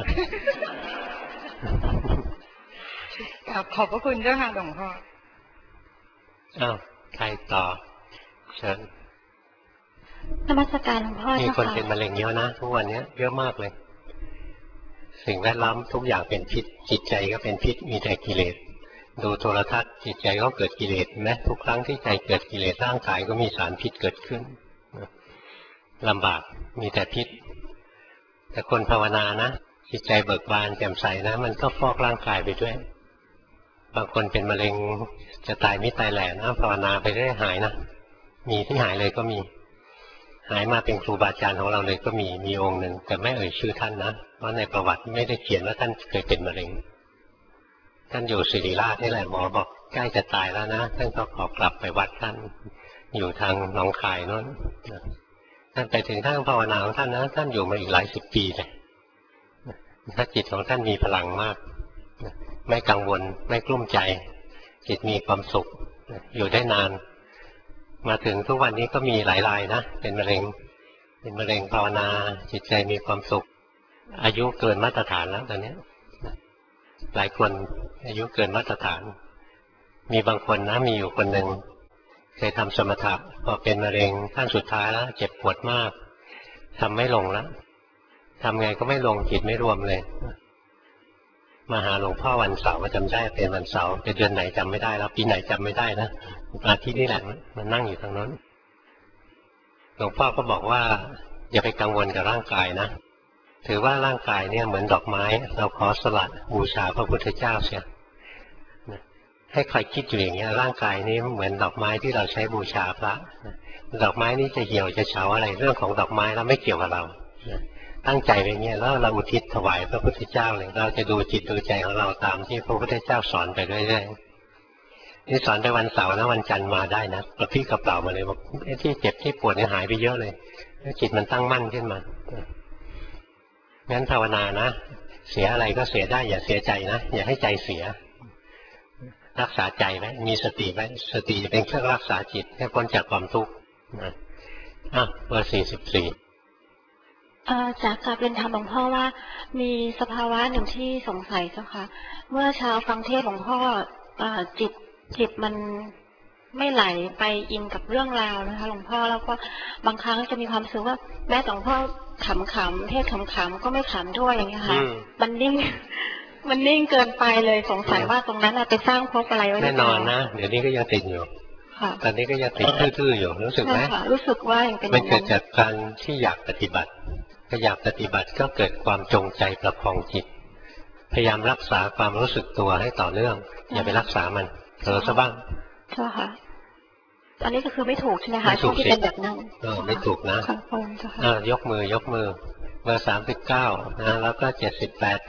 S8: ขอบพระคุณเจ้าค่ะหลวงพ่อ
S1: อ้าวใครต่อเชิญ
S9: นมัสการหลวงพ่อ
S1: มีคนเป็นมะเร็งเยอะนะทุกวันนี้เยอะมากเลยสิ่งแวดล้อมทุกอย่างเป็นพิษจิตใจก็เป็นพิษมีแต่กิเลสดูโทรทัศน์จิตใจก็เกิดกิเลสไหมทุกครั้งที่ใจเกิดกิเลสร่างกายก็มีสารพิษเกิดขึ้นลำบากมีแต่พิษแต่คนภาวนานะจิตใจเบิกบานแจ่มใสนะมันก็ฟอกร่างกายไปด้วยบางคนเป็นมะเร็งจะตายไม่ตายแหล่นะภาวนาไปได้หายนะมีที่หายเลยก็มีหายมาเป็นครูบาอาจารย์ของเราเลยก็มีองค์หนึ่งแต่ไม่เอ่ยชื่อท่านนะเพราะในประวัติไม่ได้เขียนว่าท่านเคยเป็นมะเร็งท่านอยู่ศิริราชนี่แหละหมอบอกใกล้จะตายแล้วนะท่านก็ขอกลับไปวัดท่านอยู่ทางหนองคายโน้นท่านไปถึงท่านภาวนาของท่านนะท่านอยู่มาอีกหลายสิบปีเลยถ้าจิตของท่านมีพลังมากไม่กังวลไม่กลุ้มใจจิตมีความสุขอยู่ได้นานมาถึงทุกวันนี้ก็มีหลายรายนะเป็นมะเร็งภาวนาจิตใจมีความสุขอายุเกินมาตรฐานแล้วตอนนี้หลายคนอายุเกินมาตรฐานมีบางคนนะมีอยู่คนหนึ่งเคยทำสมถะพอเป็นมะเร็งขั้นสุดท้ายแล้วเจ็บปวดมากทำไม่ลงแล้วทำไงก็ไม่ลงจิตไม่รวมเลยมาหาหลวงพ่อวันเสาร์จำได้เป็นวันเสาร์เป็นเดือนไหนจำไม่ได้แล้วปีไหนจำไม่ได้นะอาทิตย์นี้แหละมันนั่งอยู่ทางนั้นหลวงพ่อก็บอกว่าอย่าไปกังวลกับร่างกายนะถือว่าร่างกายเนี่ยเหมือนดอกไม้เราขอสละบูชาพระพุทธเจ้าเสียให้ใครคิดอยู่อย่างนี้ร่างกายนี้เหมือนดอกไม้ที่เราใช้บูชาพระดอกไม้นี้จะเหี่ยวจะเฉาอะไรเรื่องของดอกไม้แล้วไม่เกี่ยวกับเราตั้งใจไปเงี้ยแล้วเราอุทิศถวายพระพุทธเจ้าเลยเราจะดูจิตดูใจของเราตามที่พระพุทธเจ้าสอนไปเรื่อยๆนี่สอนไปวันเสาร์นะวันจันทร์มาได้นะกระพี่กระเป๋ามาเลยบอกที่เจ็บที่ปวดเนี่ยหายไปเยอะเลยจิตมันตั้งมั่นขึ้นมางั้นภาวนานะเสียอะไรก็เสียได้อย่าเสียใจนะอย่าให้ใจเสียรักษาใจไว้มีสติไว้สติจะเป็นเครื่องรักษาจิตให้พ้นจากความทุกข์เบอร์44
S9: จากการเป็นธรรมหลวงพ่อว่ามีสภาวะหนึ่งที่สงสัยเจ้าค่ะเมื่อเช้าฟังเทศหลวงพ่อจิตมันไม่ไหลไปอินกับเรื่องราวนะคะหลวงพ่อแล้วก็บางครั้งจะมีความรู้สึกว่าแม้หลวงพ่อขำๆเทศขำๆก็ไม่ขำด้วยอย่างเงี้ยค่ะมันนิ่งเกินไปเลยสงสัยว่าตรงนั้นไปสร้างภพอะไรไว้แน่นอนนะ
S1: เดี๋ยวนี้ก็ยังติดอยู่ตอนนี้ก็ยังติดทื่อๆอยู่รู้สึกไหม
S9: รู้สึกว่ายังเป็น
S1: มันเกิดจากการที่อยากปฏิบัติก็อยากปฏิบัติก็เกิดความจงใจประคองจิตพยายามรักษาความรู้สึกตัวให้ต่อเนื่องอย่าไปรักษามันเผลอซะบ้าง
S9: ใช่ค่ะอันนี้ก็คือไม่ถูกใช่ไหมคะที่เป็นแบบนั้น
S1: ไม่ถูกนะยกมือเบอร์39นะแล้วก็78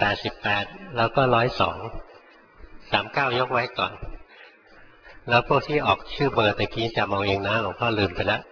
S1: 88แล้วก็102 39ยกไว้ก่อนแล้วพวกที่ออกชื่อเบอร์ตะกี้จำเอาเองนะหลวงพ่อลืมไปแล้ว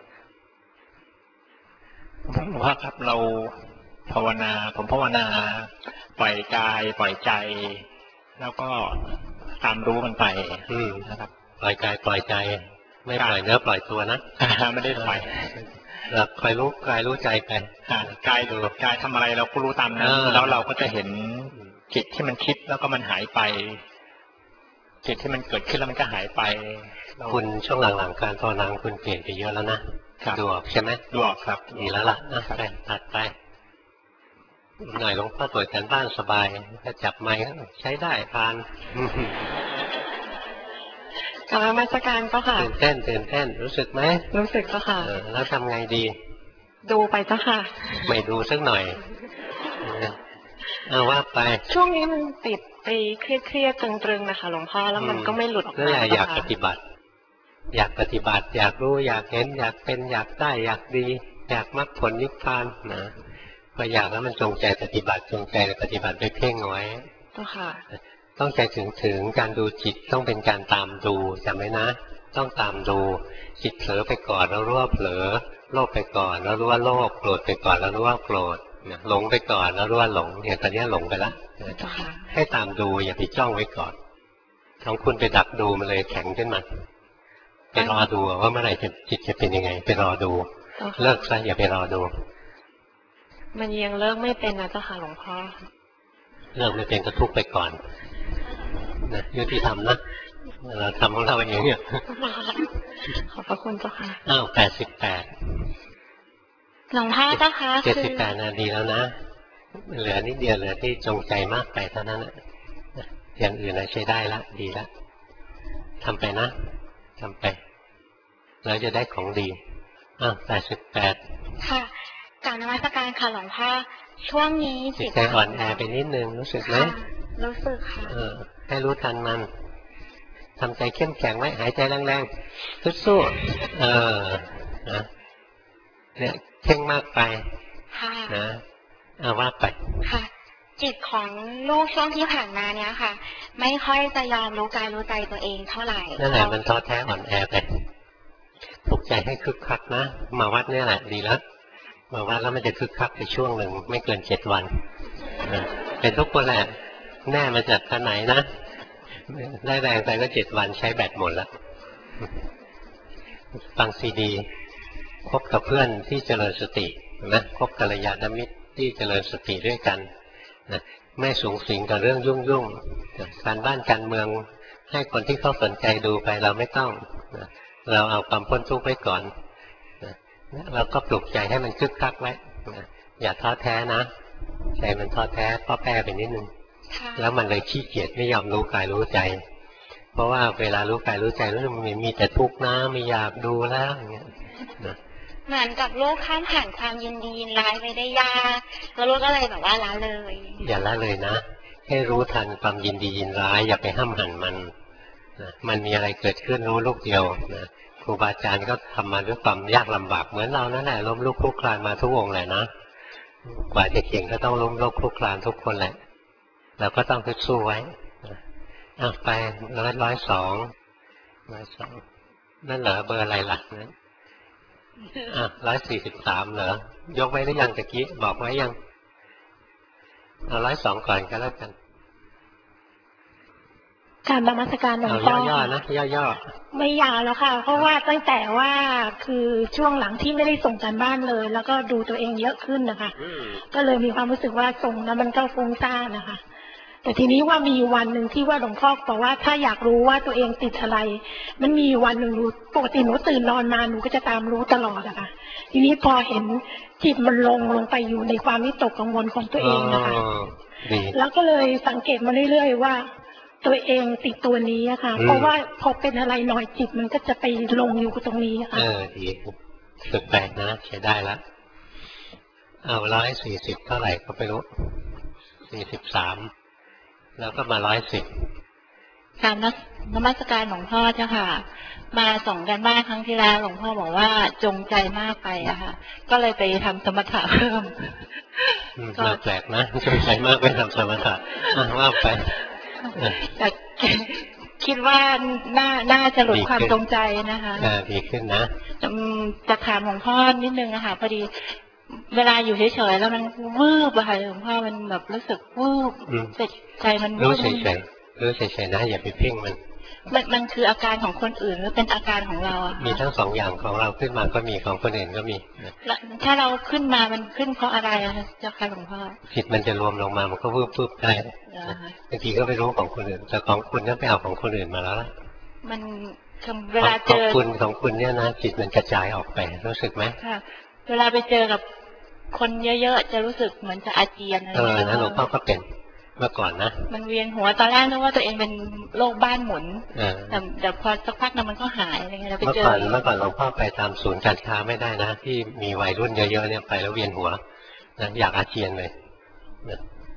S5: หลวงพ่อครับเราผมภาวนาปล่อยกายปล่อยใจแล้วก็ตามรู้มันไป
S1: นะครับปล่อยกายปล่อยใจไม่ปล่อยเนื้อปล่อยตัวนะ
S5: ไม่ได้ปล่อย
S1: แล้วคอยรู้กายรู้ใจไป
S5: กายดูกายทำอะไรเราก็รู้ตามนั้นแล้วเราก็จะเห็นจิตที่มันคิดแล้วก็มันหายไปจิตที่มันเกิดขึ้นแล้วมันก็หายไป
S1: คุณช่วงหลังๆการภาวนาคุณเปลี่ยนไปเยอะแล้วนะดูออกใช่ไหม
S5: ดูออกครับ
S1: ดีแล้วล่ะไปถัดไปหน่อยหลวงพ่อตรวจการบ้านสบายถ้าจับไม้ใช้ได้ผ่าน
S2: กรรมมาสการก็ค่ะ
S1: ตื่นเต้นรู้สึกไหม
S2: รู้สึกก็ค่ะ
S1: แล้วทำไงดี
S2: ดูไปเจ้าค่ะ
S1: ไม่ดูสักหน่อยเอาว่าไป
S2: ช่วงนี้มันติดไปเครียดๆตรึงๆนะคะหลวงพ่อแล้วมันก็ไม่หลุดออกมา
S1: นั่นแหละอยากปฏิบัติ อยากปฏิบัติอยากรู้อยากเห็นอยากเป็นอยากได้อยากดีอยากมรรคผลนิพพานนะพออยากแล้วมันจงใจปฏิบัติจงใจปฏิบัติไปเพ่งไว้ต้องใจถึงการดูจิตต้องเป็นการตามดูจำไว้นะต้องตามดูจิตเผลอไปก่อนแล้วรู้ว่าเผลอโลภไปก่อนแล้วรู้ว่าโลภโกรธไปก่อนแล้วรู้ว่าโกรธหลงไปก่อนแล้วรู้ว่าหลงเนี่ยตอนนี้หลงไปแล้วให้ตามดูอย่าไปจ้องไว้ก่อนของคุณไปดักดูมันเลยแข็งขึ้นมาไปรอดูว่าเมื่อไหร่จิตจะเป็นยังไงไปรอดูเลิกซะอย่าไปรอดู
S2: มันยังเลิกไม่เป็นนะเจ้าค่ะหลวงพ่อ
S1: เลิกไม่เป็นก็ทุกข์ไปก่อนนะยุติธรรมนะเราทำของเราเองเนี่ย
S2: ขอบพระคุณเจ้าค่ะ
S1: 88
S9: หลวงพ่อเจ้าค่ะ
S1: 78นาทีแล้วนะเหลือนิดเดียวเหลือที่จงใจมากไปเท่านั้นนะอย่างอื่นใช้ได้ละดีละทำไปนะทำไปแล้วจะได้ของดี88
S9: ค่ะกราบนมัสการค่ะหลวงพ่อช่วงนี้
S1: จิตใจอ่อนแอไปนิดนึงรู้สึกไหม
S9: รู้สึกค่ะ
S1: ให้รู้ทันมันทำใจเข้มแข็งไว้หายใจแรงๆฮึดสู้นะเนี่ยเพ่งมากไปนะว่าไป
S9: ค่ะจิตของลูกช่วงที่ผ่านมาเนี้ยค่ะไม่ค่อยจะยอมรู้กายรู้ใจตัวเองเท่าไหร่
S1: นั่นแหละมันท้อแท้อ่อนแอไปปลุกใจให้คึกคักนะมาวัดเนี่ยแหละดีแล้วมาวัดแล้วมันจะคึกคักไปช่วงหนึ่งไม่เกิน7 วันเป็นทุกคนแหละแน่มาจากท่านไหนนะได้แรงไปก็7 วันใช้แบตหมดแล้วฟังซีดีคบกับเพื่อนที่เจริญสตินะคบกัลยาณมิตรที่เจริญสติด้วยกันนะไม่สูงสิงกับเรื่องยุ่งการบ้านการเมืองให้คนที่เขาสนใจดูไปเราไม่ต้องนะเราเอาความพ้นทุกข์ไว้ก่อนนะเราก็ปลุกใจให้มันคึกคักไว้นะอย่าท้อแท้นะใจมันท้อแท้ป้อแป้ไปนิดนึงแล้วมันเลยขี้เกียจไม่ยอมรู้กายรู้ใจเพราะว่าเวลารู้กายรู้ใจแล้วมันมีแต่ทุกข์นะไม่อยากดูแล้วอย่างเงี้ยนะ
S9: เหมือนกับลูกข้ามผ่านความยินดียินร้ายไปได้ยากแล้วลูกก็เลยแบบว่าละเลย
S1: อย่าละเลยนะให้รู้ทันความยินดียินร้ายอย่าไปห้ามหันมันนะมันมีอะไรเกิดขึ้นรู้ลูกเดียวนะครูบาอาจารย์ก็ทำมาด้วยความยากลำบากเหมือนเรานั่นแหละล้มลุกคลุกคลานมาทุกองค์แหละนะกว่าจะเก่งก็ต้องล้มลุกคลุกคลานทุกคนแหละเราก็ต้องฮึดสู้ไว้ไป102นั่นเหรอเบอร์อะไรล่ะนั้น143เหรอยกไว้หรือยังตะกี้บอกไว้ยัง102ก่อนก็แล้วกัน
S4: การนมัสการหลวงพ่
S1: อย่อๆนะย่อ
S4: ๆไม่ยาวแล้วค่ะเพราะว่าตั้งแต่ว่าคือช่วงหลังที่ไม่ได้ส่งการบ้านเลยแล้วก็ดูตัวเองเยอะขึ้นนะคะก็เลยมีความรู้สึกว่าส่งแล้วมันก็ฟุ้งซ่านนะคะแต่ทีนี้ว่ามีวันหนึ่งที่ว่าหลวงพ่อบอกว่าถ้าอยากรู้ว่าตัวเองติดอะไรมันมีวันหนึ่งรู้ปกติหนูตื่นนอนมาหนูก็จะตามรู้ตลอดอะค่ะทีนี้พอเห็นจิตมันลงไปอยู่ในความวิตกกังวลของตัวเองนะคะแล้วก็เลยสังเกตมาเรื่อยๆว่าตัวเองติดตัวนี้อะค่ะเพราะว่าพอเป็นอะไรหน่อยจิตมันก็จะไปลงอยู่กับตรงนี้ค่ะ
S1: ดีฝึกแปลกนะใช้ได้แล้วเอา140เท่าไหร่ก็ไม่รู้43แล้วก็มา110
S9: การนมัสการหลวงพ่อเจ้าค่ะมาส่งกันบ้านครั้งที่แล้วหลวงพ่อบอกว่าจงใจมากไปอะค่ะก็เลยไปทำสมถะเพิ่ม
S1: ก็แปลกนะจงใจมากไปทำสมถะว่าไป
S9: แต่คิดว่าน่าจะหลุดความจงใจนะคะ
S1: ดีขึ้นนะ
S9: จะถามหลวงพ่อนิดนึงอะค่ะพอดีเวลาอยู่เฉยๆแล้วมันวืบอะค่ะหลวงพ่อมันแบบรู้สึกวืบใจมัน
S1: รู้เฉยๆรู้เฉยๆนะอย่าไปเพ่ง
S9: มันคืออาการของคนอื่นหรือเป็นอาการของเราอะ
S1: มีทั้งสองอย่างของเราขึ้นมาก็มีของคนอื่นก็มี
S9: ถ้าเราขึ้นมามันขึ้นเพราะอะไรอะเจ้าค่ะหลวงพ่อ
S1: จิตมันจะรวมลงมามันก็วืบได้บางทีก็ไม่รู้ของคนอื่นแต่ของคุณก็ไปเอาของคนอื่นมาแล้ว
S9: มันเวลาเจอ
S1: ของคุณเนี่ยนะจิตมันกระจายออกไปรู้สึกไหม
S9: ค่ะเวลาไปเจอกับคนเยอะๆจะรู้สึกเหมือนจะอาเจียนอะไร
S1: นะหลวงพ่อก็เป็นเมื่อก่อนนะ
S9: มันเวียนหัวตอนแรกนึกว่าตัวเองเป็นโรคบ้านหมุนแต่พอสักพักนึงมันก็หายอะไรเงี้ยเราไปเจอ
S1: เมื่อก่อนหลวงพ่อไปตามศูนย์การค้าไม่ได้นะที่มีวัยรุ่นเยอะๆเนี่ยไปแล้วเวียนหัวนะอยากอาเจียนเลย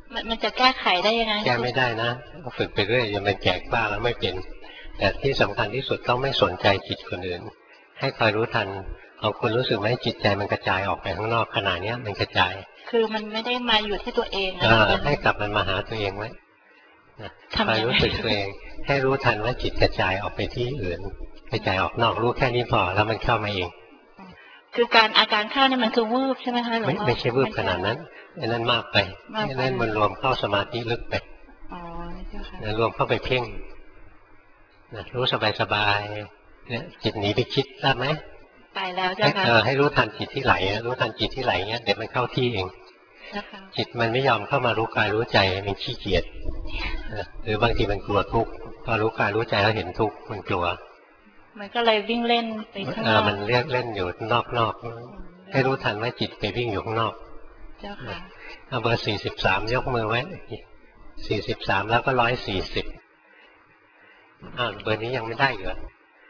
S9: มันจะแก้ไขได้ยังไง
S1: แก้ไม่ได้นะฝึกไปเรื่อยจนมันแก่กล้าแล้วไม่เป็นแต่ที่สำคัญที่สุดต้องไม่สนใจจิตคนอื่นให้คอยรู้ทันเอาคุณรู้สึกไหมจิตใจมันกระจายออกไปข้างนอกขณะนี้มันกระจาย
S9: คือมันไม่ได้มาอยู่ที่ตัวเอง
S1: ให้กลับมันมาหาตัวเองไว้คอยรู้สึกตัวเองให้รู้ทันว่าจิตกระจายออกไปที่อื่นกระจายออกนอกรู้แค่นี้พอแล้วมันเข้ามาเอง
S9: คืออาการเข้านี่มันคือวืบใช่ไหมคะหลวงพ่อ
S1: ไม่ใช่วืบขนาดนั้นนั่นมากไปนั่นมันรวมเข้าสมาธิลึกไปนั่นรวมเข้าไปเพ่งรู้สบายๆเนี่ยจิตหนีไปคิดได้ไหม
S9: ไปแล้วจ้ะค่ะ
S1: ให้รู้ทันจิตที่ไหลรู้ทันจิตที่ไหลเงี้ยเดี๋ยวมันเข้าที่เองจิตมันไม่ยอมเข้ามารู้กายรู้ใจมันขี้เกียจหรือบางทีมันกลัวทุกข์พอรู้กายรู้ใจแล้วเห็นทุกข์มันกลัว
S9: มันก็เลยวิ่งเล่นไปข้างนอก
S1: มันเรียกเล่นอยู่นอกให้รู้ทันว่าจิตไปวิ่งอยู่ข้างนอก
S9: เจ้าค่ะ
S1: เอาเบอร์43ยกมือไว้43แล้วก็140เบอร์นี้ยังไม่ได้เหรอ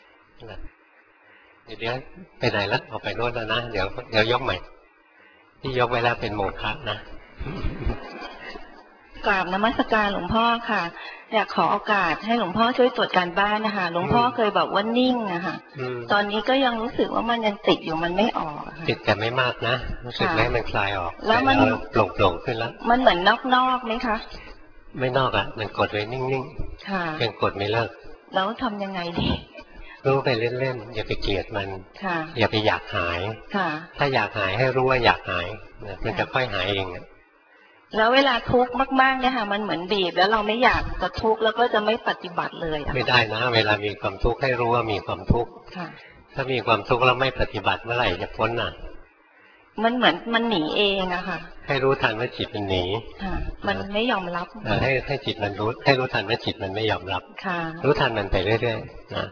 S1: เดี๋ยวไปไหนแล้วออกไปโน่นแล้วนะเดี๋ยวยกใหม่ที่ยกไว้แล้วเป็นโมฆะนะ
S4: กราบนมัสการหลวงพ่อค่ะอยากขอโอกาสให้หลวงพ่อช่วยตรวจการบ้านนะคะหลวงพ่อเคยบอกว่านิ่งนะคะตอนนี้ก็ยังรู้สึกว่ามันยังติดอยู่มันไม่ออก
S1: ติดแต่ไม่มากนะรู้สึกไหมมันคลายออก
S4: แล้วมัน
S1: โปร่งขึ้นแล้ว
S4: มันเหมือนนอกไหมคะ
S1: ไม่นอกอ่ะมันกดไว้นิ่งๆยังกดไม่เลิก
S4: แล้วทำยังไงดี
S1: รู้ไปเล่นๆอย่าไปเกลียดมันอย่าไปอยากหายถ้าอยากหายให้รู้ว่าอยากหายมันจะค่อยหายเอง
S4: แล้วเวลาทุกข์มากๆเนี่ยค่ะมันเหมือนบีบแล้วเราไม่อยากจะทุกข์แล้วก็จะไม่ปฏิบัติเลย
S1: ไม่ได้นะเวลามีความทุกข์ให้รู้ว่ามีความทุกข์ถ้ามีความทุกข์แล้วไม่ปฏิบัติเมื่อไหร่จะพ้นน่ะ
S4: มันเหมือนมันหนีเองอะค่ะ
S1: ให้รู้ทันว่าจิตมันหนี
S4: มันไม่ยอมรับ
S1: ให้จิตมันรู้ให้รู้ทันว่าจิตมันไม่ยอมรับรู้ทันมันไปเรื่อยๆนะ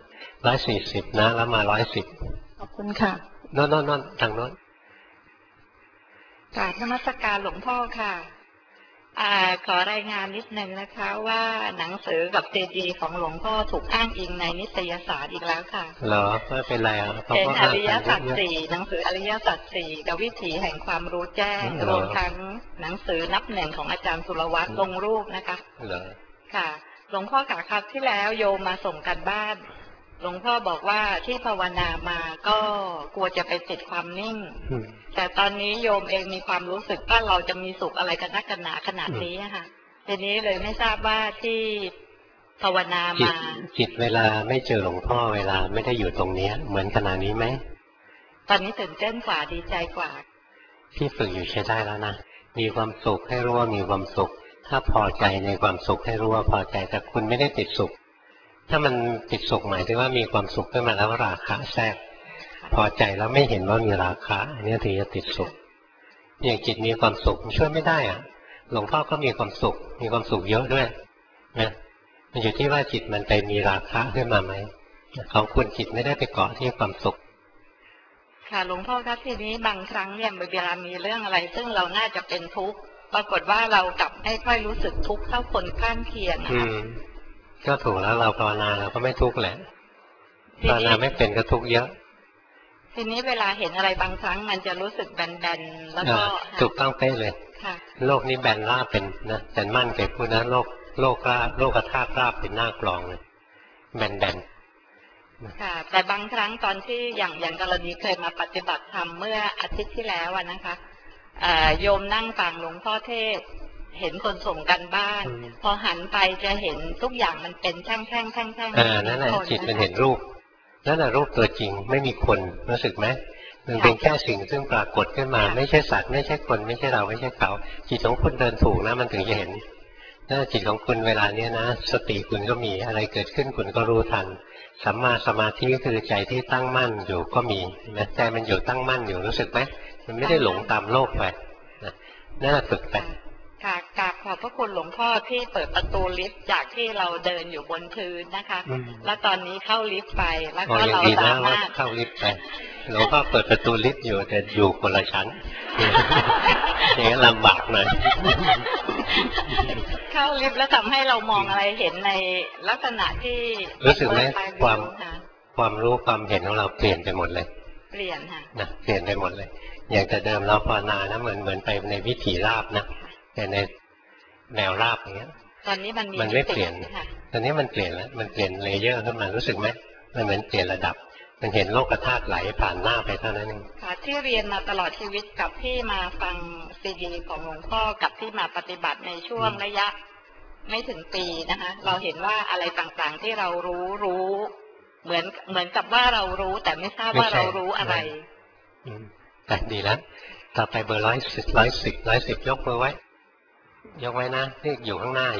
S1: 140นะแล้วมา110
S4: ขอบคุณค่ะ
S1: โน่นทางโน้น
S6: กราบนมัสการหลวงพ่อค่ะขอรายงานนิดนึงนะคะว่าหนังสือกับซีดีของหลวงพ่อถูกอ้างอิงในนิตยสารอีกแล้วค่ะ
S1: เหรอไม่เป็นไร
S6: เป็นอริยสัจสี่หนังสืออริยสัจสี่กับวิถีแห่งความรู้แจ้งรวมทั้งหนังสือนับหนึ่งของอาจารย์สุรวัตรลงรูปนะคะ
S1: เหรอ
S6: ค่ะหลวงพ่อกะครับที่แล้วโยมมาส่งกันบ้านหลวงพ่อบอกว่าที่ภาวนามาก็กลัวจะไปติดความนิ่งแต่ตอนนี้โยมเองมีความรู้สึกว่าเราจะมีสุขอะไรกันนักกันหนาขนาดนี้ค่ะทีนี้เลยไม่ทราบว่าที่ภาวนามา
S1: จิตเวลาไม่เจอหลวงพ่อเวลาไม่ได้อยู่ตรงนี้เหมือนขณะนี้ไหม
S6: ตอนนี้ตื่นเต้นกว่าดีใจกว่า
S1: ที่ฝึกอยู่ใช้ได้แล้วนะมีความสุขให้รู้ว่ามีความสุขถ้าพอใจในความสุขให้รู้ว่าพอใจแต่คุณไม่ได้ติดสุขถ้ามันติดสุขหมายถึงว่ามีความสุขขึ้นมาแล้วราคะแทรกพอใจแล้วไม่เห็นว่ามีราคะอันนี้ถึงจะติดสุขอย่างจิตมีความสุขช่วยไม่ได้อ่ะหลวงพ่อก็มีความสุขเยอะด้วยนะมันอยู่ที่ว่าจิตมันไปมีราคะขึ้นมาไหมของคุณจิตไม่ได้ไปเกาะที่ความสุข
S6: ค่ะหลวงพ่อครับทีนี้บางครั้งเนี่ยเวลามีเรื่องอะไรซึ่งเราน่าจะเป็นทุกข์ปรากฏว่าเรากลับไม่ค่อยรู้สึกทุกข์เท่าคนข้างเคียงนะคะ
S1: ก็ถูกแล้วเราภาวนาเราก็ไม่ทุกข์แหละภาวนาไม่เป็นก็ทุกข์เยอะ
S6: ทีนี้เวลาเห็นอะไรบางครั้งมันจะรู้สึกแบนๆแล้วก็
S1: ถูกต้องเป๊ะเลยโลกนี้แบนราบเป็นนะแต่มั่นเก็บพูดนะโลกราบโลกธาตุราบเป็นหน้ากลองเลยแบน
S6: ค่ะแต่บางครั้งตอนที่อย่างกรณีเคยมาปฏิบัติธรรมเมื่ออาทิตย์ที่แล้วนะคะโยมนั่งฟังหลวงพ่อเทศเห็นคนส่งกันบ้านพอหันไปจะเห็นทุกอย่างมันเป็นแท่ง
S1: นั่นแหละจิตมันเห็นรูปนั่นแหละรูปตัวจริงไม่มีคนรู้สึกไหมมันเป็นแค่สิ่งซึ่งปรากฏขึ้นมาไม่ใช่สัตว์ไม่ใช่คนไม่ใช่เราไม่ใช่เขาจิตของคุณเดินถูกนะมันถึงจะเห็นถ้าจิตของคุณเวลาเนี้ยนะสติคุณก็มีอะไรเกิดขึ้นคุณก็รู้ทันสัมมาสมาธิคือใจที่ตั้งมั่นอยู่ก็มีนะใจมันอยู่ตั้งมั่นอยู่รู้สึกไหมมันไม่ได้หลงตามโลกไปนั่นแหละฝึกไป
S6: ค่ะกราบขอบพระคุณหลวงพ่อที่เปิดประตูลิฟต์จากที่เราเดินอยู่บนพื้นนะคะแล้วตอนนี้เข้าลิฟต์ไปแล้วก็เราสามารถ
S1: เข้าลิฟต์ไปหลวงพ่อเปิดประตูลิฟต์อยู่แต่อยู่คนละชั้นอย่างนั้นลำบากหน่อย
S6: เข้าลิฟต์แล้วทำให้เรามองอะไรเห็นในลักษณะที่
S1: รู้สึกไหมความรู้ความเห็นของเราเปลี่ยนไปหมดเลย
S6: เปลี่ยนค่ะ
S1: นะเปลี่ยนไปหมดเลยอย่างแต่เดิมเราภาวนานะเหมือนไปในวิถีราบนะแต่ในแนวราบอย่างเงี้ย
S6: ตอนนี้มัน
S1: ไม่เปลี่ยนตอนนี้มันเปลี่ยนแล้วมันเปลี่ยนเลเยอร์ขึ้นมารู้สึกไหมมันเหมือนเปลี่ยนระดับมันเห็นโลกธาตุไหลผ่านหน้าไปเท่านั้นเอง
S6: ค่ะที่เรียนมาตลอดชีวิตกับที่มาฟังซีดีของหลวงพ่อกับที่มาปฏิบัติในช่วงระยะไม่ถึงปีนะคะเราเห็นว่าอะไรต่างๆที่เรารู้เหมือนกับว่าเรารู้แต่ไม่ทราบว่าเรารู้อะไร
S1: แต่ดีแล้วต่อไปเบอร์110ยกมือไว้ยกไว้นะนี่อยู่ข้างหน้า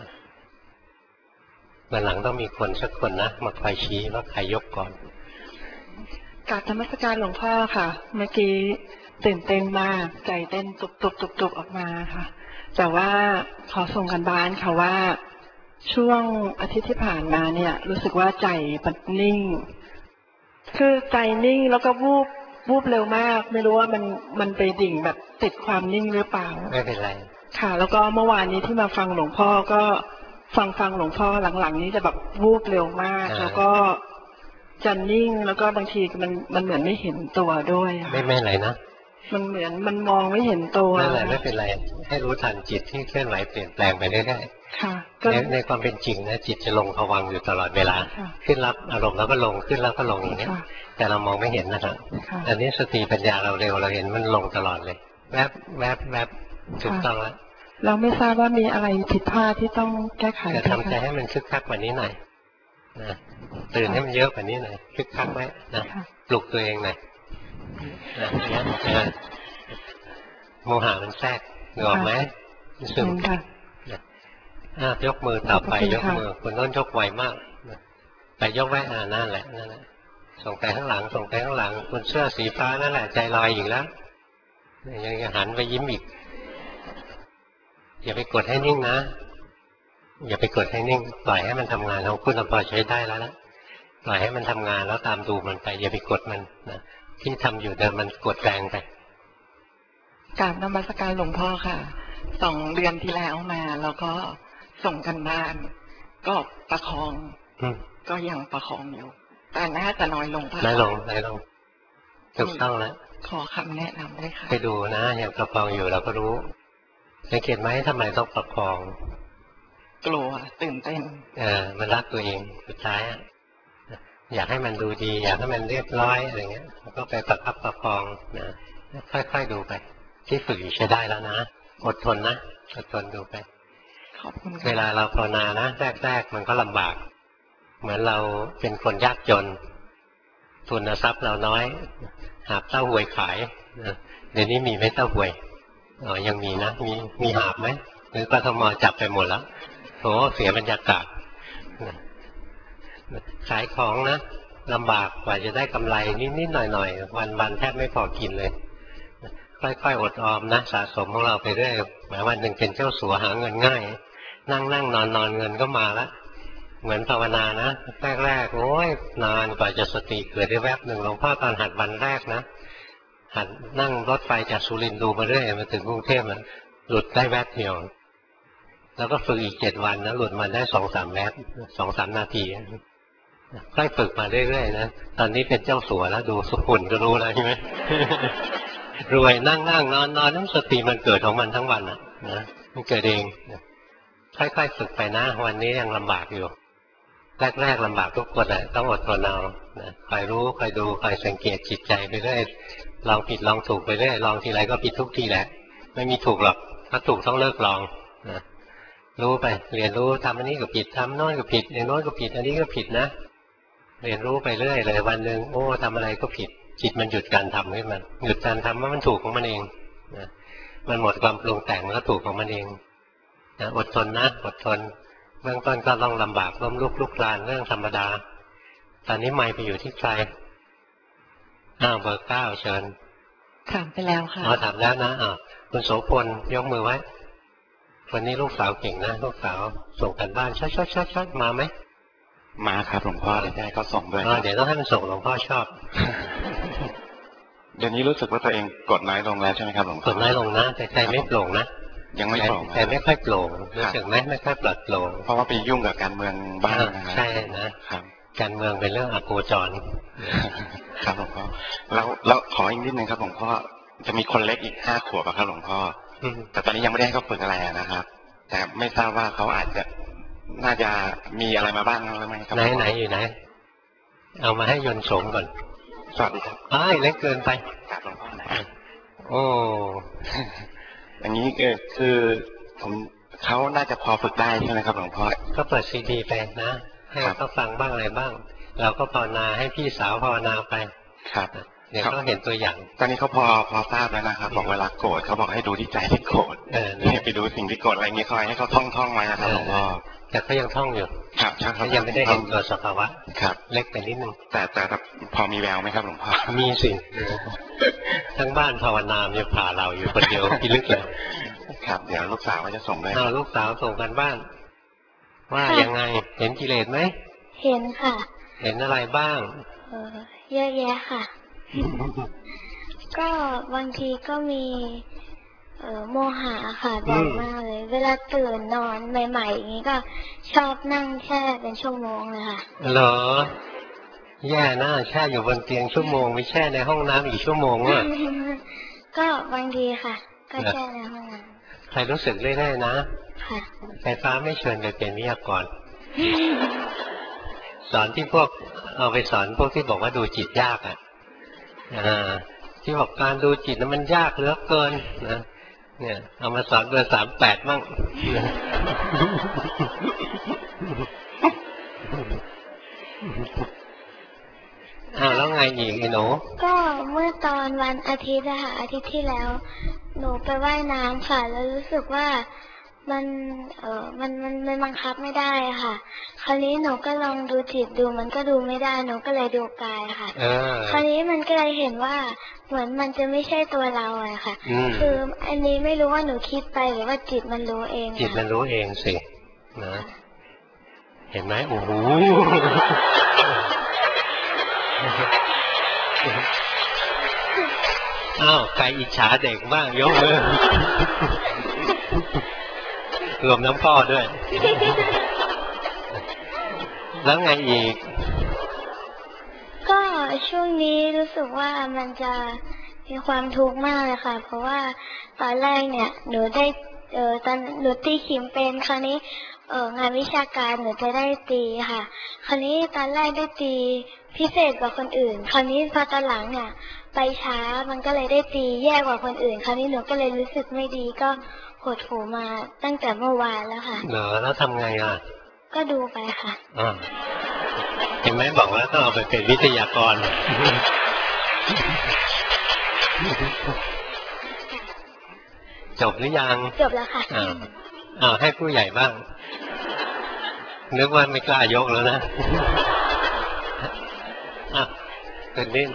S1: วันหลังต้องมีคนสักคนนะมาคอยชี้ว่าใครยกก่อน
S10: กราบนมัสการหลวงพ่อค่ะเมื่อกี้ตื่นเต้นมากใจเต้นตุบออกมาค่ะแต่ว่าขอส่งกันบ้านค่ะว่าช่วงอาทิตย์ที่ผ่านมาเนี่ยรู้สึกว่าใจมันนิ่งคือใจนิ่งแล้วก็วูบเร็วมากไม่รู้ว่ามันไปดิ่งแบบติดความนิ่งหรือเปล่า
S1: ไม่เป็นไร
S10: ค่ะแล้วก็เมื่อวานนี้ที่มาฟังหลวงพ่อก็ฟังหลวงพ่อหลังๆนี้จะแบบวูบเร็วมากแล้วก็จะนิ่งแล้วก็บางทีมันเหมือนไม่เห็นตัวด้วย
S1: ไม่อะไรนะ
S10: มันเหมือนมันมองไม่เห็นตัว
S1: ไม่เป็นไรให้รู้ทันจิตที่เคลื่อนไหวเปลี่ยนแปลงไปเรื่อย
S10: ๆค่ะ
S1: ในความเป็นจริงนะจิตจะลงภวังค์อยู่ตลอดเวลาขึ้นรับอารมณ์แล้วก็ลงขึ้นแล้วก็ลงอย่างนี้แต่เรามองไม่เห็นนะครับอันนี้สติปัญญาเราเร็วเราเห็นมันลงตลอดเลยแวบถูกต้องแล้ว
S10: เราไม่ทราบว่ามีอะไรผิดพลาดที่ต้องแก้ไข
S1: จะทำใจให้มันคึกคักกว่านี้หน่อยนะตื่นให้มันเยอะกว่านี้หน่อยคึกคักไว้นะปลุกตัวเองหน่อยโมหะมันแทรกหงอกไหมซึมยกมือต่อไปยกมือคนโน้นยกไวมากไปยกไว้นั่นแหละส่งไปข้างหลังคนเสื้อสีฟ้านั่นแหละใจลอยอีกแล้วยังหันไปยิ้มอีกอย่าไปกดให้นิ่งนะอย่าไปกดให้นิ่งปล่อยให้มันทำงานของคุณพอใช้ได้แล้วนะปล่อยให้มันทำงานแล้วตามดูมันไปอย่าไปกดมันนะที่ทำอยู่เดิมมันกดแรงไป
S10: กราบนมัสการหลวงพ่อค่ะ2 เดือนที่แล้วมาแล้วก็ส่งกันบ้านก็ประคองก็ยังประคองอยู่แต่น่าจะน้อยลง
S1: น้อยลงถูกต้องแล้ว
S10: ขอคำแนะนำด้วยค่ะ
S1: ไปดูนะยังประคองอยู่เราก็รู้สังเกตไหมทำไมต้องประคอง
S10: กลัวตื่นเต้น
S1: มันรักตัวเองสุดท้ายอยากให้มันดูดีอยากให้มันเรียบร้อยอะไรเงี้ยก็ไปประคับประคองนะค่อยๆดูไปที่ฝึกอยู่ใช้ได้แล้วนะอดทนนะอดทนดูไป
S10: ขอบคุณ
S1: เวลาเราภาวนานะแรกมันก็ลำบากเหมือนเราเป็นคนยากจนทุนทรัพย์เราน้อยหาบเต้าหวยขายเดี๋ยวนี้มีไหมเต้าหวยยังมีนะมีหาบไหมหรือกทม.จับไปหมดแล้วโหเสียบรรยากาศขายของนะลำบากกว่าจะได้กำไรนิดๆหน่อยๆวันแทบไม่พอกินเลยค่อยๆอดออมนะสะสมของเราไปเรื่อยหมายวันหนึ่งเป็นเจ้าสัวหาเงินง่ายนั่งนอนเงินก็มาละเหมือนภาวนานะแรกโอ้ยนานกว่าจะสติเกิดได้แวบหนึ่งหลวงพ่อตอนหัดวันแรกนะหัดนั่งรถไฟจากสุรินทร์ดูมาเรื่อยมาถึงกรุงเทพหลุดได้แวบเดียวแล้วก็ฝึกอีก7 วันนะหลุดมาได้2-3 แวบ2-3 นาทีค่อยฝึกมาเรื่อยๆนะตอนนี้เป็นเจ้าสัวแล้วดูสุขุนก็รู้แล้วใช่ไหมรวยนั่งนอนนั่งสติมันเกิดของมันทั้งวันนะมันเกิดเองค่อยๆฝึกไปนะวันนี้ยังลำบากอยู่แรกลำบากทุกคนแหละต้องอดทนเอาคอยรู้คอยดูคอยสังเกตจิตใจไปเรื่อยลองผิดลองถูกไปเรื่อยลองทีไรก็ผิดทุกทีแหละไม่มีถูกหรอกถ้าถูกต้องเลิกลองรู้ไปเรียนรู้ทำอันนี้ก็ผิดทำโน้นก็ผิดอย่างโน้นก็ผิดอันนี้ก็ผิดนะเรียนรู้ไปเรื่อยเลยวันหนึ่งโอ้ทำอะไรก็ผิดจิตมันหยุดการทำขึ้นมาหยุดการทำว่ามันถูกของมันเองมันหมดความปรุงแต่งมันก็ถูกของมันเองอดทนนะอดทนเบื้องต้นก็ต้องลำบากล้มลุกคลานเรื่องธรรมดาตอนนี้ไมค์ไปอยู่ที่ใครเบอร์ 9เชิญ
S10: ถามไปแล้วค่ะ
S1: ถามแล้วนะคุณโสพลยกมือไว้วันนี้ลูกสาวเก่งนะลูกสาวส่งกันบ้านชัดมาไหม
S5: มาครับหลวงพ่อเลยได้ก็ส่งด้วย
S1: เดี๋ยวต้องให้มันส่งหลวงพ่อชอบ
S5: เดี๋ยวนี้รู้สึกว่าตัวเองกดน้อยลงแล้วใช่ไหมครับหลวงพ่อก
S1: ดน้อยลงนะแต่ใจไม่โปร่งนะ
S5: ยังไม่โปร่ง
S1: แต่ไม่ค่อยโปร่งรู้สึกไหมไม่ค่อยปลอดโปร่ง
S5: เพราะว่าไปยุ่งกับการเมืองบ้าง
S1: ใช่นะครับการเมืองเป็นเรื่องอโคจร
S5: ครับหลวงพ่อแล้วขออีกนิดนึงครับหลวงพ่อจะมีคนเล็กอีก5 ขวบครับหลวงพ่อแต่ตอนนี้ยังไม่ได้ให้เขาฝึกอะไรนะครับ
S11: แต่ไม่ทราบว่าเขาอาจจะน่าจะมีอะไรมาบ้างหรือไม่ครับ
S1: ไหนอยู่ไหนเอามาให้ยนต์โฉมก่อน
S11: สวัสดีครับ
S1: เล็กเกินไป
S11: ครับหลวงพ่อนะ
S1: โอ้
S11: อย่างนี้คือผมเขาน่าจะพอฝึกได้ใช่ไหมครับหลวงพ่อ
S1: ก็เปิดซีดีไปนะให้เขาฟังบ้างอะไรบ้างเราก็ภาวนาให้พี่สาวภาวนาไป
S11: ครับ
S1: เดี๋ยวเขาเห็นตัวอย่าง
S11: ตอนนี้เขาพอทราบแล้วนะครับบอกเวลาโกรธเขาบอกให้ดูที่ใจที่โกรธนี่ไปดูสิ่งที่โกรธอะไรเงี้ยคอยให้เขาท่องมานะครับหลวงพ่อ
S1: แต่เขายังท่องอยู่
S11: ครับ
S1: เขายังไม่ได้เห็นตัวสภาวะ
S11: ครับ
S1: เล็กไปนิดนึง
S11: แต่พอมีแววไหมครับหลวงพ่อ
S1: มีสิทั้งบ้านภาวนาเนี่ยผ่าเราอยู่คนเดียวพิลึกเลย
S11: ครับเดี๋ยวลูกสาวจะส่งด้วย
S1: ลูกสาวส่งกันบ้านว่ายังไงเห็นกิเลสไหม
S9: เห็นค่ะ
S1: เห็นอะไรบ้าง
S9: เยอะแยะค่ะ ก็บางทีก็มีโมหะค่ะบ่อยมากเลยเวลาตื่นนอนใหม่ๆอย่างนี้ก็ชอบนั่งแช่เป็นชั่วโมงเลยค่ะ
S1: เหรอแย่นะแช่อยู่บนเตียงชั่วโมงไม่แช่ในห้องน้ำอีกชั่วโมงว่ะ
S9: ก็บางทีค่ะก็แช่ในห้องน้
S1: ำใครรู้สึกเรื่อยๆนะ
S9: ค่ะ
S1: ไฟฟ้าไม่เชิญไปเป็นวิทยากรสอนที่พวกเอาไปสอนพวกที่บอกว่าดูจิตยากที่บอกการดูจิตนั้นมันยากเหลือเกินนะเนี่ยเอามาสอนเบอร์38มั่งแล้วไงอีกไอ้หนู
S9: ก็เมื่อตอนวันอาทิตย์นะคะอาทิตย์ที่แล้วหนูไปว่ายน้ำค่ะแล้วรู้สึกว่ามันบังคับไม่ได้ค่ะคราวนี้หนูก็ลองดูจิตดูมันก็ดูไม่ได้หนูก็เลยดูกายค่ะคราวนี้มันก็เลยเห็นว่าเหมือนมันจะไม่ใช่ตัวเราอะค่ะคืออันนี้ไม่รู้ว่าหนูคิดไปหรือว่าจิตมันรู้เอง
S1: จิตมันรู้เองสินะเห็นไหมโอ้โหใครอิจฉาเด็กบ้างยกมือรวมน้ำพ่อด้วยแล้วไงอีก
S9: ก็ช่วงนี้รู้สึกว่ามันจะมีความทุกข์มากเลยค่ะเพราะว่าตอนแรกเนี่ยหนูได้ตอนหนูตีขิมเป็นคราวนี้งานวิชาการหนูจะได้ตีค่ะคราวนี้ตอนแรกได้ตีพิเศษกว่าคนอื่นคราวนี้พอตอนหลังเนี่ยไปช้ามันก็เลยได้ตีแย่กว่าคนอื่นคราวนี้หนูก็เลยรู้สึกไม่ดีก็หดหูมาตั้งแต่เมื่อวานแล้วค่ะ
S1: แล้วทำไง
S9: ก็ดูไปค่ะ
S1: เห็นไหมบอกว่าต้องเอาไปเป็นวิทยากรจบหรือยัง
S9: จบแล้วค่ะ
S1: ให้ผู้ใหญ่บ้างนึกว่าไม่กล้ายกแล้วนะเป็นนิ่ง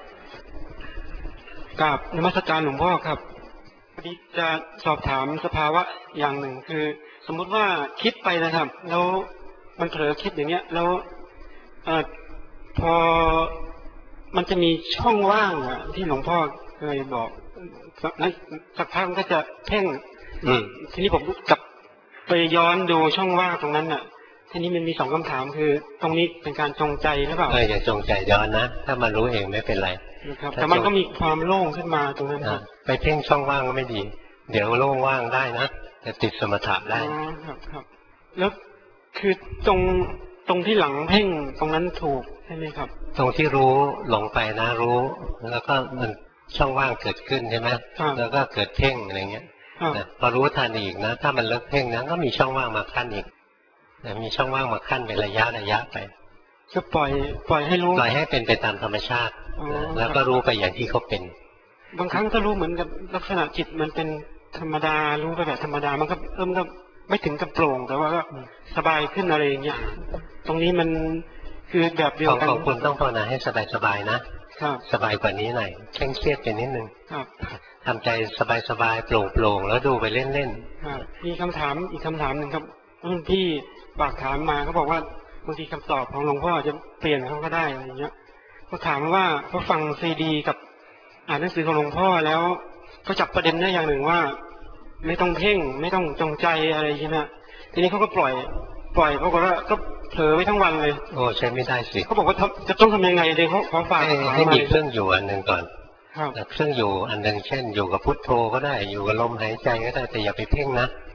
S12: กราบนมัสการหลวงพ่อครับพอดีจะสอบถามสภาวะอย่างหนึ่งคือสมมุติว่าคิดไปนะครับแล้วมันเผลอคิดอย่างเงี้ยแล้วพอมันจะมีช่องว่างที่หลวงพ่อเคยบอกนั้นสักพักมันก็จะเพ่งทีนี้ผมกลับไปย้อนดูช่องว่างตรงนั้นน่ะทีนี้มันมี2 คำถามคือตรงนี้เป็นการจงใจหรือเปล่า
S1: อย่าจงใจย้อนนะถ้ามันรู้เองไม่เป็นไร
S12: นะครับแต่มันก็มีความโล่งขึ้นมาตรงนั้น
S1: ไปเพ่งช่องว่างก็ไม่ดีเดี๋ยวโล่งว่างได้นะจะติดสมถะได้
S12: ครับแล้วคือตรงที่หลังเพ่งตรงนั้นถูกใช่ไหมครับ
S1: ตรงที่รู้หลงไปนะรู้แล้วก็มันช่องว่างเกิดขึ้นใช่ไหมแล้วก็เกิดเพ่งอะไรเงี้ยพอรู้ทันอีกนะถ้ามันเลิกเพ่งนะก็มีช่องว่างมาขั้นอีกมีช่องว่างมาขั้นเป็นระยะไป
S12: ก็ปล่อยให้รู้
S1: ปล่อยให้เป็นไปตามธรรมชาติแล้วก็รู้ไปอย่างที่เขาเป็น
S12: บางครั้งก็รู้เหมือนกับลักษณะจิตมันเป็นธรรมดารู้ไปแบบธรรมดามันก็ก็ไม่ถึงกับโปร่งแต่ว่าก็สบายขึ้นอะไรอย่างเงี้ยตรงนี้มันคือแบบเดียวกัน
S1: ของคุณต้องภาวนาให้สบายนะสบายกว่านี้หน่อยเคร่งเครียดไปนิดนึงทำใจสบายโปร่งแล้วดูไปเล่น
S12: ๆมีคำถามอีกคำถามหนึ่งครับรุ่นพี่ฝากถามมาเขาบอกว่าบางทีคำตอบของหลวงพ่อจะเปลี่ยนเขาก็ได้อะไรอย่างเงี้ยเขาถามว่าเขาฟังซีดีกับอ่านหนังสือของหลวงพ่อแล้วเขาจับประเด็นได้อย่างหนึ่งว่าไม่ต้องเพ่งไม่ต้องจงใจอะไรใช่ไหมทีนี้เขาก็ปล่อยปรากฏว่าก็เผลอไว้ทั้งวันเลย
S1: โอ้ใช้ไม่ได้สิ
S12: เขาบอกว่าจะต้องทำยังไงเลยเขาฝาก
S1: ให้มีเครื่องอยู่อันหนึ่งก่อนเครื่องอยู่อันหนึ่งเช่นอยู่กับพุทโธก็ได้อยู่กับลมหายใจก็ได้แต่อย่าไปเพ่งนะ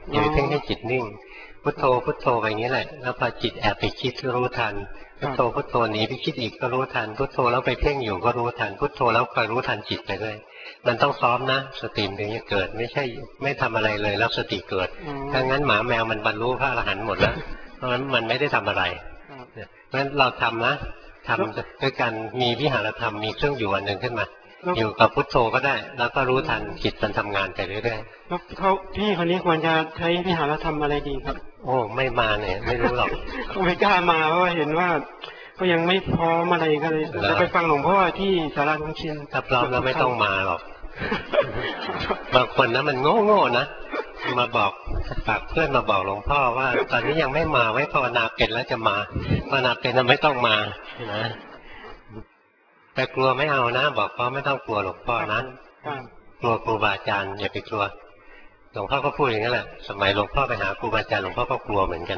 S1: อย่าไปเพ่งให้จิตนิ่งพุทโธพุทโธไปอย่างนี้แหละแล้วพอจิตแอบไปคิดก็รู้ทันพุทโธพุทโธหนีไปคิดอีกก็รู้ทันพุทโธแล้วไปเพ่งอยู่ก็รู้ทันพุทโธแล้วคอยรู้ทันจิตไปด้วยมันต้องซ้อมนะสติถึงจะเกิดไม่ใช่ไม่ทำอะไรเลยแล้วสติเกิดถ้างั้นหมาแมวมันบรรลุพระอรหันต์หมดแล้วเพราะฉะนั้นมันไม่ได้ทำอะไรเพราะฉะนั้นเราทำนะทำด้วยการมีวิหารธรรมมีเครื่องอยู่อันหนึ่งขึ้นมาอยู่กับพุทโธก็ได้แล้วก็รู้ทันจิตมันทำงานไปเรื่อยๆ
S12: แล้วพี่คนนี้ควรจะใช้วิหารธรรมอะไรดีครับ
S1: โอ้ไม่มาเนี่ยไม่รู้หรอก
S12: ไม่กล้ามาเพราะเห็นว่าก็ยังไม่พร้อมอะไรก็เลยจะไปฟังหลวงพ่อที่ศาลาลุงเชียน
S1: ถ้าพร้อมแล้วไม่ต้องมาหรอกบางคนนะมันโง่ๆนะมาบอกฝากเพื่อนมาบอกหลวงพ่อว่าตอนนี้ยังไม่มาไว้ภาวนาเป็นแล้วจะมาภาวนาเป็นแล้วไม่ต้องมานะแต่กลัวไม่เอานะบอกเขาไม่ต้องกลัวหลวงพ่อนะกลัวครูบาอาจารย์อย่าไปกลัวหลวงพ่อก็พูดอย่างนั้นแหละสมัยหลวงพ่อไปหาครูบาอาจารย์หลวงพ่อก็กลัวเหมือนกัน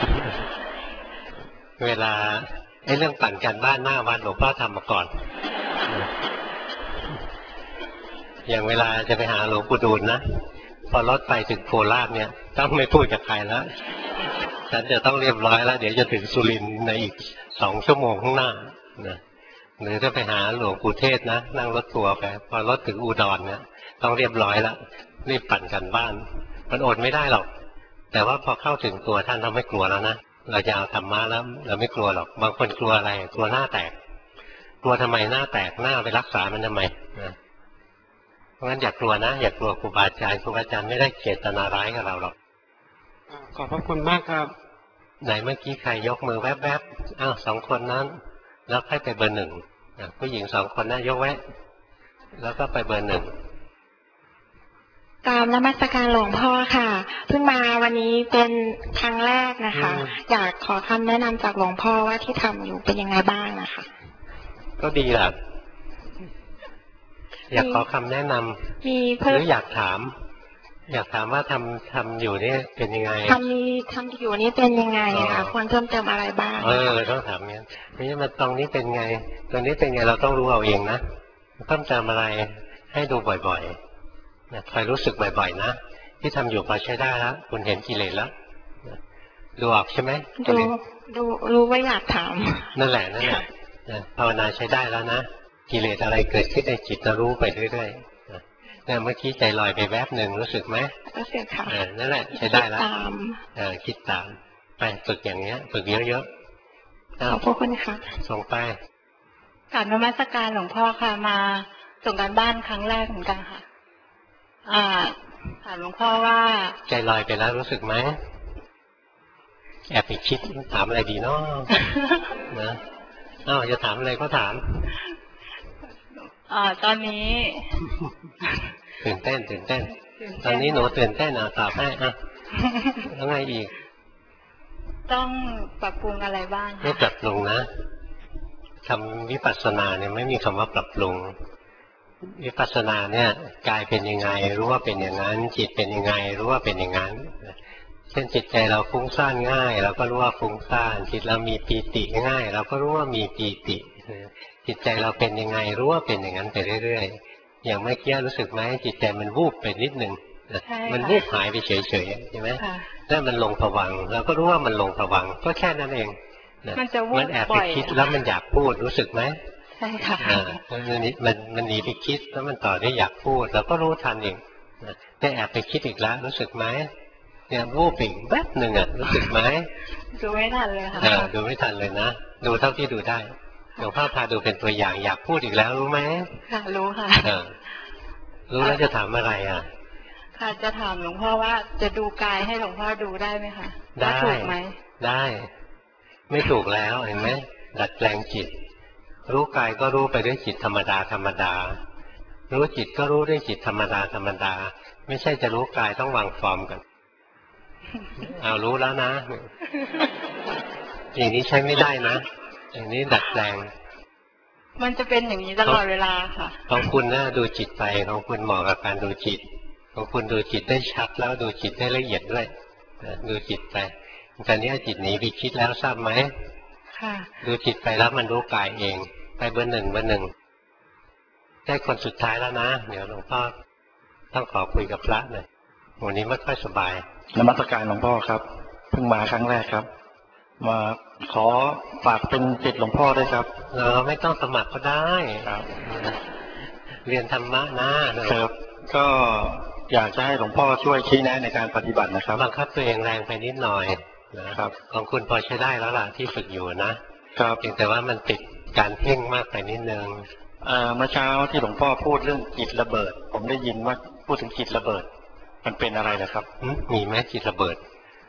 S1: เวลาเรื่องปั่นการบ้านหน้าวัดหลวงพ่อทำมาก่อนอย่างเวลาจะไปหาหลวงปู่ดูลนะพอรถไปถึงโคราชเนี่ยต้องไม่พูดกับใครแล้วฉันจะต้องเรียบร้อยแล้วเดี๋ยวจะถึงสุรินทร์ในอีก2 ชั่วโมงข้างหน้านะหรือถ้าไปหาหลวงปู่เทศนะนั่งรถทัวร์ไปพอรถถึงอุดรเนี่ยต้องเรียบร้อยแล้วรีบปั่นกันบ้านมันอดไม่ได้หรอกแต่ว่าพอเข้าถึงตัวท่านเราไม่กลัวแล้วนะเราจะเอาธรรมะแล้วเราไม่กลัวหรอกบางคนกลัวอะไรกลัวหน้าแตกกลัวทำไมหน้าแตกหน้าไปรักษามันทำไมนะเพราะงั้นอย่ากลัวนะอย่ากลัวครูบาอาจารย์ครูบาอาจารย์ไม่ได้เจตนาร้ายกับเราหรอก
S12: ขอบพระคุณมากครับ
S1: ไหนเมื่อกี้ใครยกมือแวบๆอ้าว2 คนนั้นแล้วให้ไปเบอร์ 1ผู้หญิง2 คนนะยกไว้แล้วก็ไปเบอร์ 1
S13: กราบนมัสการหลวงพ่อค่ะเพิ่งมาวันนี้เป็นครั้งแรกนะคะอยากขอคำแนะนำจากหลวงพ่อว่าที่ทำอยู่เป็นยังไงบ้างนะคะ
S1: ก็ดีแหละอยากขอคำแนะนำหรืออยากถามว่าทำอยู่นี่เป็นยังไง
S13: ทำอยู่นี่เป็นยังไงคะควรเพิ่มเติมอะไรบ้าง
S1: ต้องถามเงี้ยนี่มาตรงนี้เป็นไงตรงนี้เป็นไงเราต้องรู้เอาเองนะเพิ่มเติมอะไรให้ดูบ่อยๆนะคอยรู้สึกบ่อยๆนะที่ทำอยู่พอใช้ได้แล้วคุณเห็นกิเลสแล้วดูออกใช่ไหม
S13: ดูรู้ว่าอยากถาม
S1: นั่นแหละภาวนาใช้ได้แล้วนะกิเลสอะไรเกิดขึ้นในจิตเรารู้ไปเรื่อยๆเนี่ยเมื่อกี้ใจลอยไปแวบหนึ่งรู้สึกไหม
S13: รู้สึกค่ะ
S1: นั่นแหละใช้ได้แล้วคิดตามไปฝึกอย่างเงี้ยฝึกเยอะ
S13: ๆขอบพระคุณค่ะ
S1: ส่งไป
S2: กราบนมัสการหลวงพ่อค่ะมาส่งการบ้านครั้งแรกเหมือนกันค่ะถามหลวงพ่อว่า
S1: ใจลอยไปแล้วรู้สึกไหมแอบไปคิดถามอะไรดีเนาะนะจะถามอะไรก็ถาม
S2: ตอนนี้
S1: ตื่นเต้นตอนนี้หนูตื่นเต้นตอบให้แล้วไงอีก
S2: ต้องปรับปรุงอะไรบ้าง
S1: ไม่ปรับปรุงนะคำวิปัสสนาเนี่ยไม่มีคำว่าปรับปรุงวิปัสสนาเนี่ยกายเป็นยังไงรู้ว่าเป็นอย่างนั้นจิตเป็นยังไงรู้ว่าเป็นอย่างนั้นเช่นจิตใจเราฟุ้งซ่านง่ายเราก็รู้ว่าฟุ้งซ่านจิตเรามีปีติง่ายเราก็รู้ว่ามีปีติจิตใจเราเป็นยังไงรู้ว่าเป็นอย่างนั้นไปเรื่อยๆอย่างเมื่อกี้รู้สึกไหมจิตใจมันวูบไปนิดนึงมันวูบหายไปเฉยๆใช่ไหมแล้วมันลงภวังค์เราก็รู้ว่ามันลงภวังค์ก็แค่นั้นเองมันแอบไปคิดแล้วมันอยากพูดรู้สึกไหม
S2: ใช่ค่ะ
S1: มันหนีไปคิดแล้วมันต่อได้อยากพูดเราก็รู้ทันเองแต่แอบไปคิดอีกแล้วรู้สึกไหมเนี่ยวูบอีกแป๊บหนึ่งรู้สึกไหม
S2: ดูไม่ทันเลยค่ะ
S1: ดูไม่ทันเลยนะดูเท่าที่ดูได้หลวงพ่อพาดูเป็นตัวอย่างอยากพูดอีกแล้วรู้ไหม
S2: ค่ะรู้ค่ะ
S1: รู้แล้วจะถามอะไร
S2: ค่ะจะถามหลวงพ่อว่าจะดูกายให้หลวงพ่อดูได้ไหมคะ
S1: ได้
S2: ถูกไหม
S1: ได้ไม่ถูกแล้วเห็นไหมดัดแปลงจิตรู้กายก็รู้ไปด้วยจิตธรรมดารู้จิตก็รู้ด้วยจิตธรรมดาไม่ใช่จะรู้กายต้องวางฟอร์มกันเอารู้แล้วนะอย่างนี้ใช้ไม่ได้นะอย่างนี้ดัดแปลง
S2: มันจะเป็นอย่างนี้ตลอดเวลาค่ะ
S1: ของคุณนะดูจิตไปของคุณเหมาะกับการดูจิตของคุณดูจิตได้ชัดแล้วดูจิตได้ละเอียดด้วยดูจิตไปตอนนี้จิตหนีไปคิดแล้วทราบไหม
S2: ค่ะ
S1: ดูจิตไปแล้วมันรู้กายเองไปเบอร์ 1ได้คนสุดท้ายแล้วนะเดี๋ยวหลวงพ่อต้องขอคุยกับพระหน่อยวันนี้ไม่ค่อยสบาย
S14: นมัสการหลวงพ่อครับเพิ่งมาครั้งแรกครับมาขอฝากเป็นศิษย์หลวงพ่อด้วยครับ
S1: ไม่ต้องสมัครก็ได้
S14: ครับ
S1: เรียนธรรมะ
S14: นะครับก็อยากจะให้หลวงพ่อช่วยชี้แนะในการปฏิบัตินะครับ
S1: บังคับตัวเองแรงไปนิดหน่อยนะครับของคุณพอใช้ได้แล้วล่ะที่ฝึกอยู่นะครับเพียงแต่ว่ามันติดการเพ่งมากไปนิดนึง
S14: เมื่อเช้าที่หลวงพ่อพูดเรื่องจิตระเบิดผมได้ยินว่าพูดถึงจิตระเบิดมันเป็นอะไรนะครับ
S1: มีไหมจิตระเบิด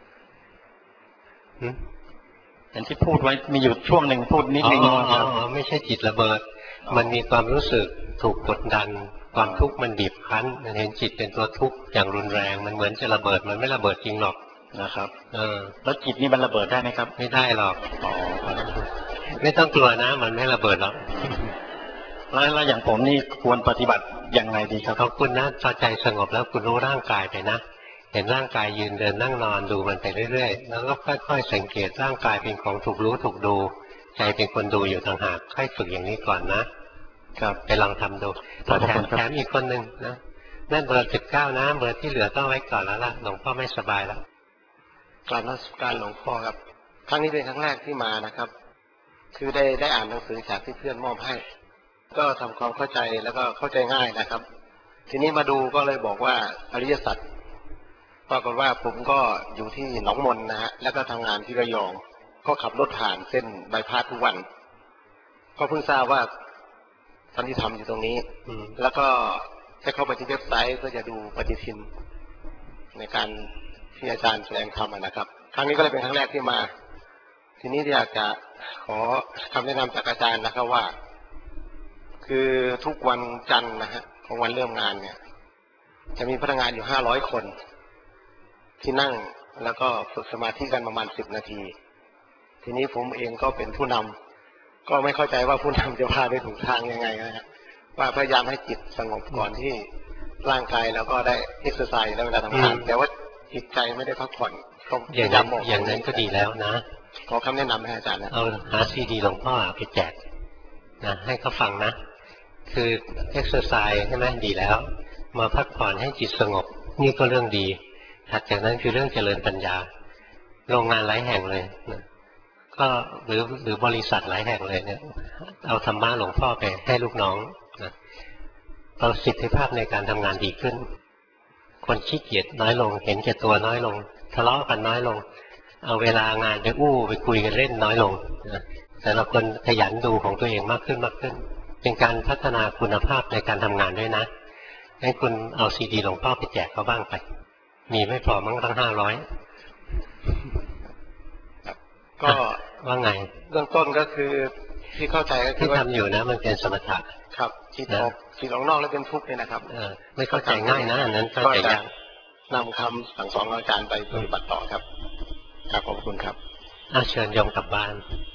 S14: เห็นที่พูดไว้มีอยู่ช่วงหนึ่งพูดนิดนึง
S1: ครับไม่ใช่จิตระเบิดมันมีความรู้สึกถูกกดดันความทุกข์มันบีบคั้นเห็นจิตเป็นตัวทุกข์อย่างรุนแรงมันเหมือนจะระเบิดมันไม่ระเบิดจริงหรอก
S14: นะครับแล้วจิตนี่มันระเบิดได้ไหมครับ
S1: ไม่ได้หรอกไม่ต้องกลัวนะมันไม่ระเบิดหรอก
S14: แล้วอย่างผมนี่ควรปฏิบัติอย่างไรดีครับ
S1: ของคุณนะพอใจสงบแล้วคุณรู้ร่างกายไปนะเห็นร่างกายยืนเดินนั่งนอนดูมันไปเรื่อยๆแล้วก็ค่อยๆสังเกตร่างกายเป็นของถูกรู้ถูกดูใจเป็นคนดูอยู่ต่างหากค่อยฝึกอย่างนี้ก่อนนะครับไปลองทำดูแถมอีกคนหนึ่งนะนั่นเบอร์19นะเบอร์ที่เหลือต้องไว้ก่อนแล้วล่ะหลวงพ่อไม่สบายแล้ว
S15: กราบนมัสการหลวงพ่อครับครั้งนี้เป็นครั้งแรกที่มานะครับคือได้อ่านหนังสือจากที่เพื่อนมอบให้ก็ทำความเข้าใจแล้วก็เข้าใจง่ายนะครับทีนี้มาดูก็เลยบอกว่าอริยสัจปรากฏว่าผมก็อยู่ที่หนองมนนะฮะแล้วก็ทำงานที่ระยองก็ขับรถผ่านเส้นบายพาสทุกวันก็เพิ่งทราบว่าท่านที่ทำอยู่ตรงนี้แล้วก็ได้เข้าไปที่เว็บไซต์เพื่อจะดูปฏิทินในการที่อาจารย์แสดงธรรมนะครับครั้งนี้ก็เลยเป็นครั้งแรกที่มาทีนี้อยากจะขอคำแนะนำจากอาจารย์นะครับว่าคือทุกวันจันทร์นะฮะของวันเริ่มงานเนี่ยจะมีพนักงานอยู่500 คนที่นั่งแล้วก็ฝึกสมาธิกันประมาณ10 นาทีทีนี้ผมเองก็เป็นผู้นำก็ไม่เข้าใจว่าผู้นำจะพาไปถูกทางยังไงนะครับว่าพยายามให้จิตสงบก่อนที่ร่างกายแล้วก็ได้เอ็กซ์เซอร์ไซส์ในเวลาทำงานแต่ว่าจิตใจไม่ได้พักผ่อน
S1: อย่างนั้นก็ดีแล้วนะ
S15: ขอคำแนะนำให้อาจารย์นะ
S1: เอาหาซีดีหลวงพ่อไปแจกนะให้เขาฟังนะคือเอ็กซ์เซอร์ไซส์ใช่ไหมดีแล้วมาพักผ่อนให้จิตสงบนี่ก็เรื่องดีถัดจากนั้นคือเรื่องเจริญปัญญาโรงงานหลายแห่งเลยนะก็หรือบริษัทหลายแห่งเลยเนี่ยเอาธรรมะหลวงพ่อไปให้ลูกน้องนะประสิทธิภาพในการทำงานดีขึ้นคนขี้เกียจน้อยลงเห็นแก่ตัวน้อยลงทะเลาะกันน้อยลงเอาเวลางานไปไปคุยกันเล่นน้อยลงนะแต่ละคนขยันดูของตัวเองมากขึ้นเป็นการพัฒนาคุณภาพในการทำงานด้วยนะให้คุณเอาซีดีหลวงพ่อไปแจกเขาบ้างไปมีไม่พอมั้งตั้ง500
S15: ก็
S1: ว่าไง
S15: เบื้องต้นก็คือที่เข้าใจก็คือ
S1: ที่ทำอยู่นะมันเป็นสมถะ
S15: ครับจิตออกนอกแล้วเป็นทุกข์เนี่ยนะครับ
S1: ไม่เข้าใจง่ายนะอันนั้นเข้าใจยาก
S15: นำคำสั่งสอนอาจารย์ไปปฏิบัติต่อครับขอบคุณครับ
S1: เชิญโยมกลับบ้าน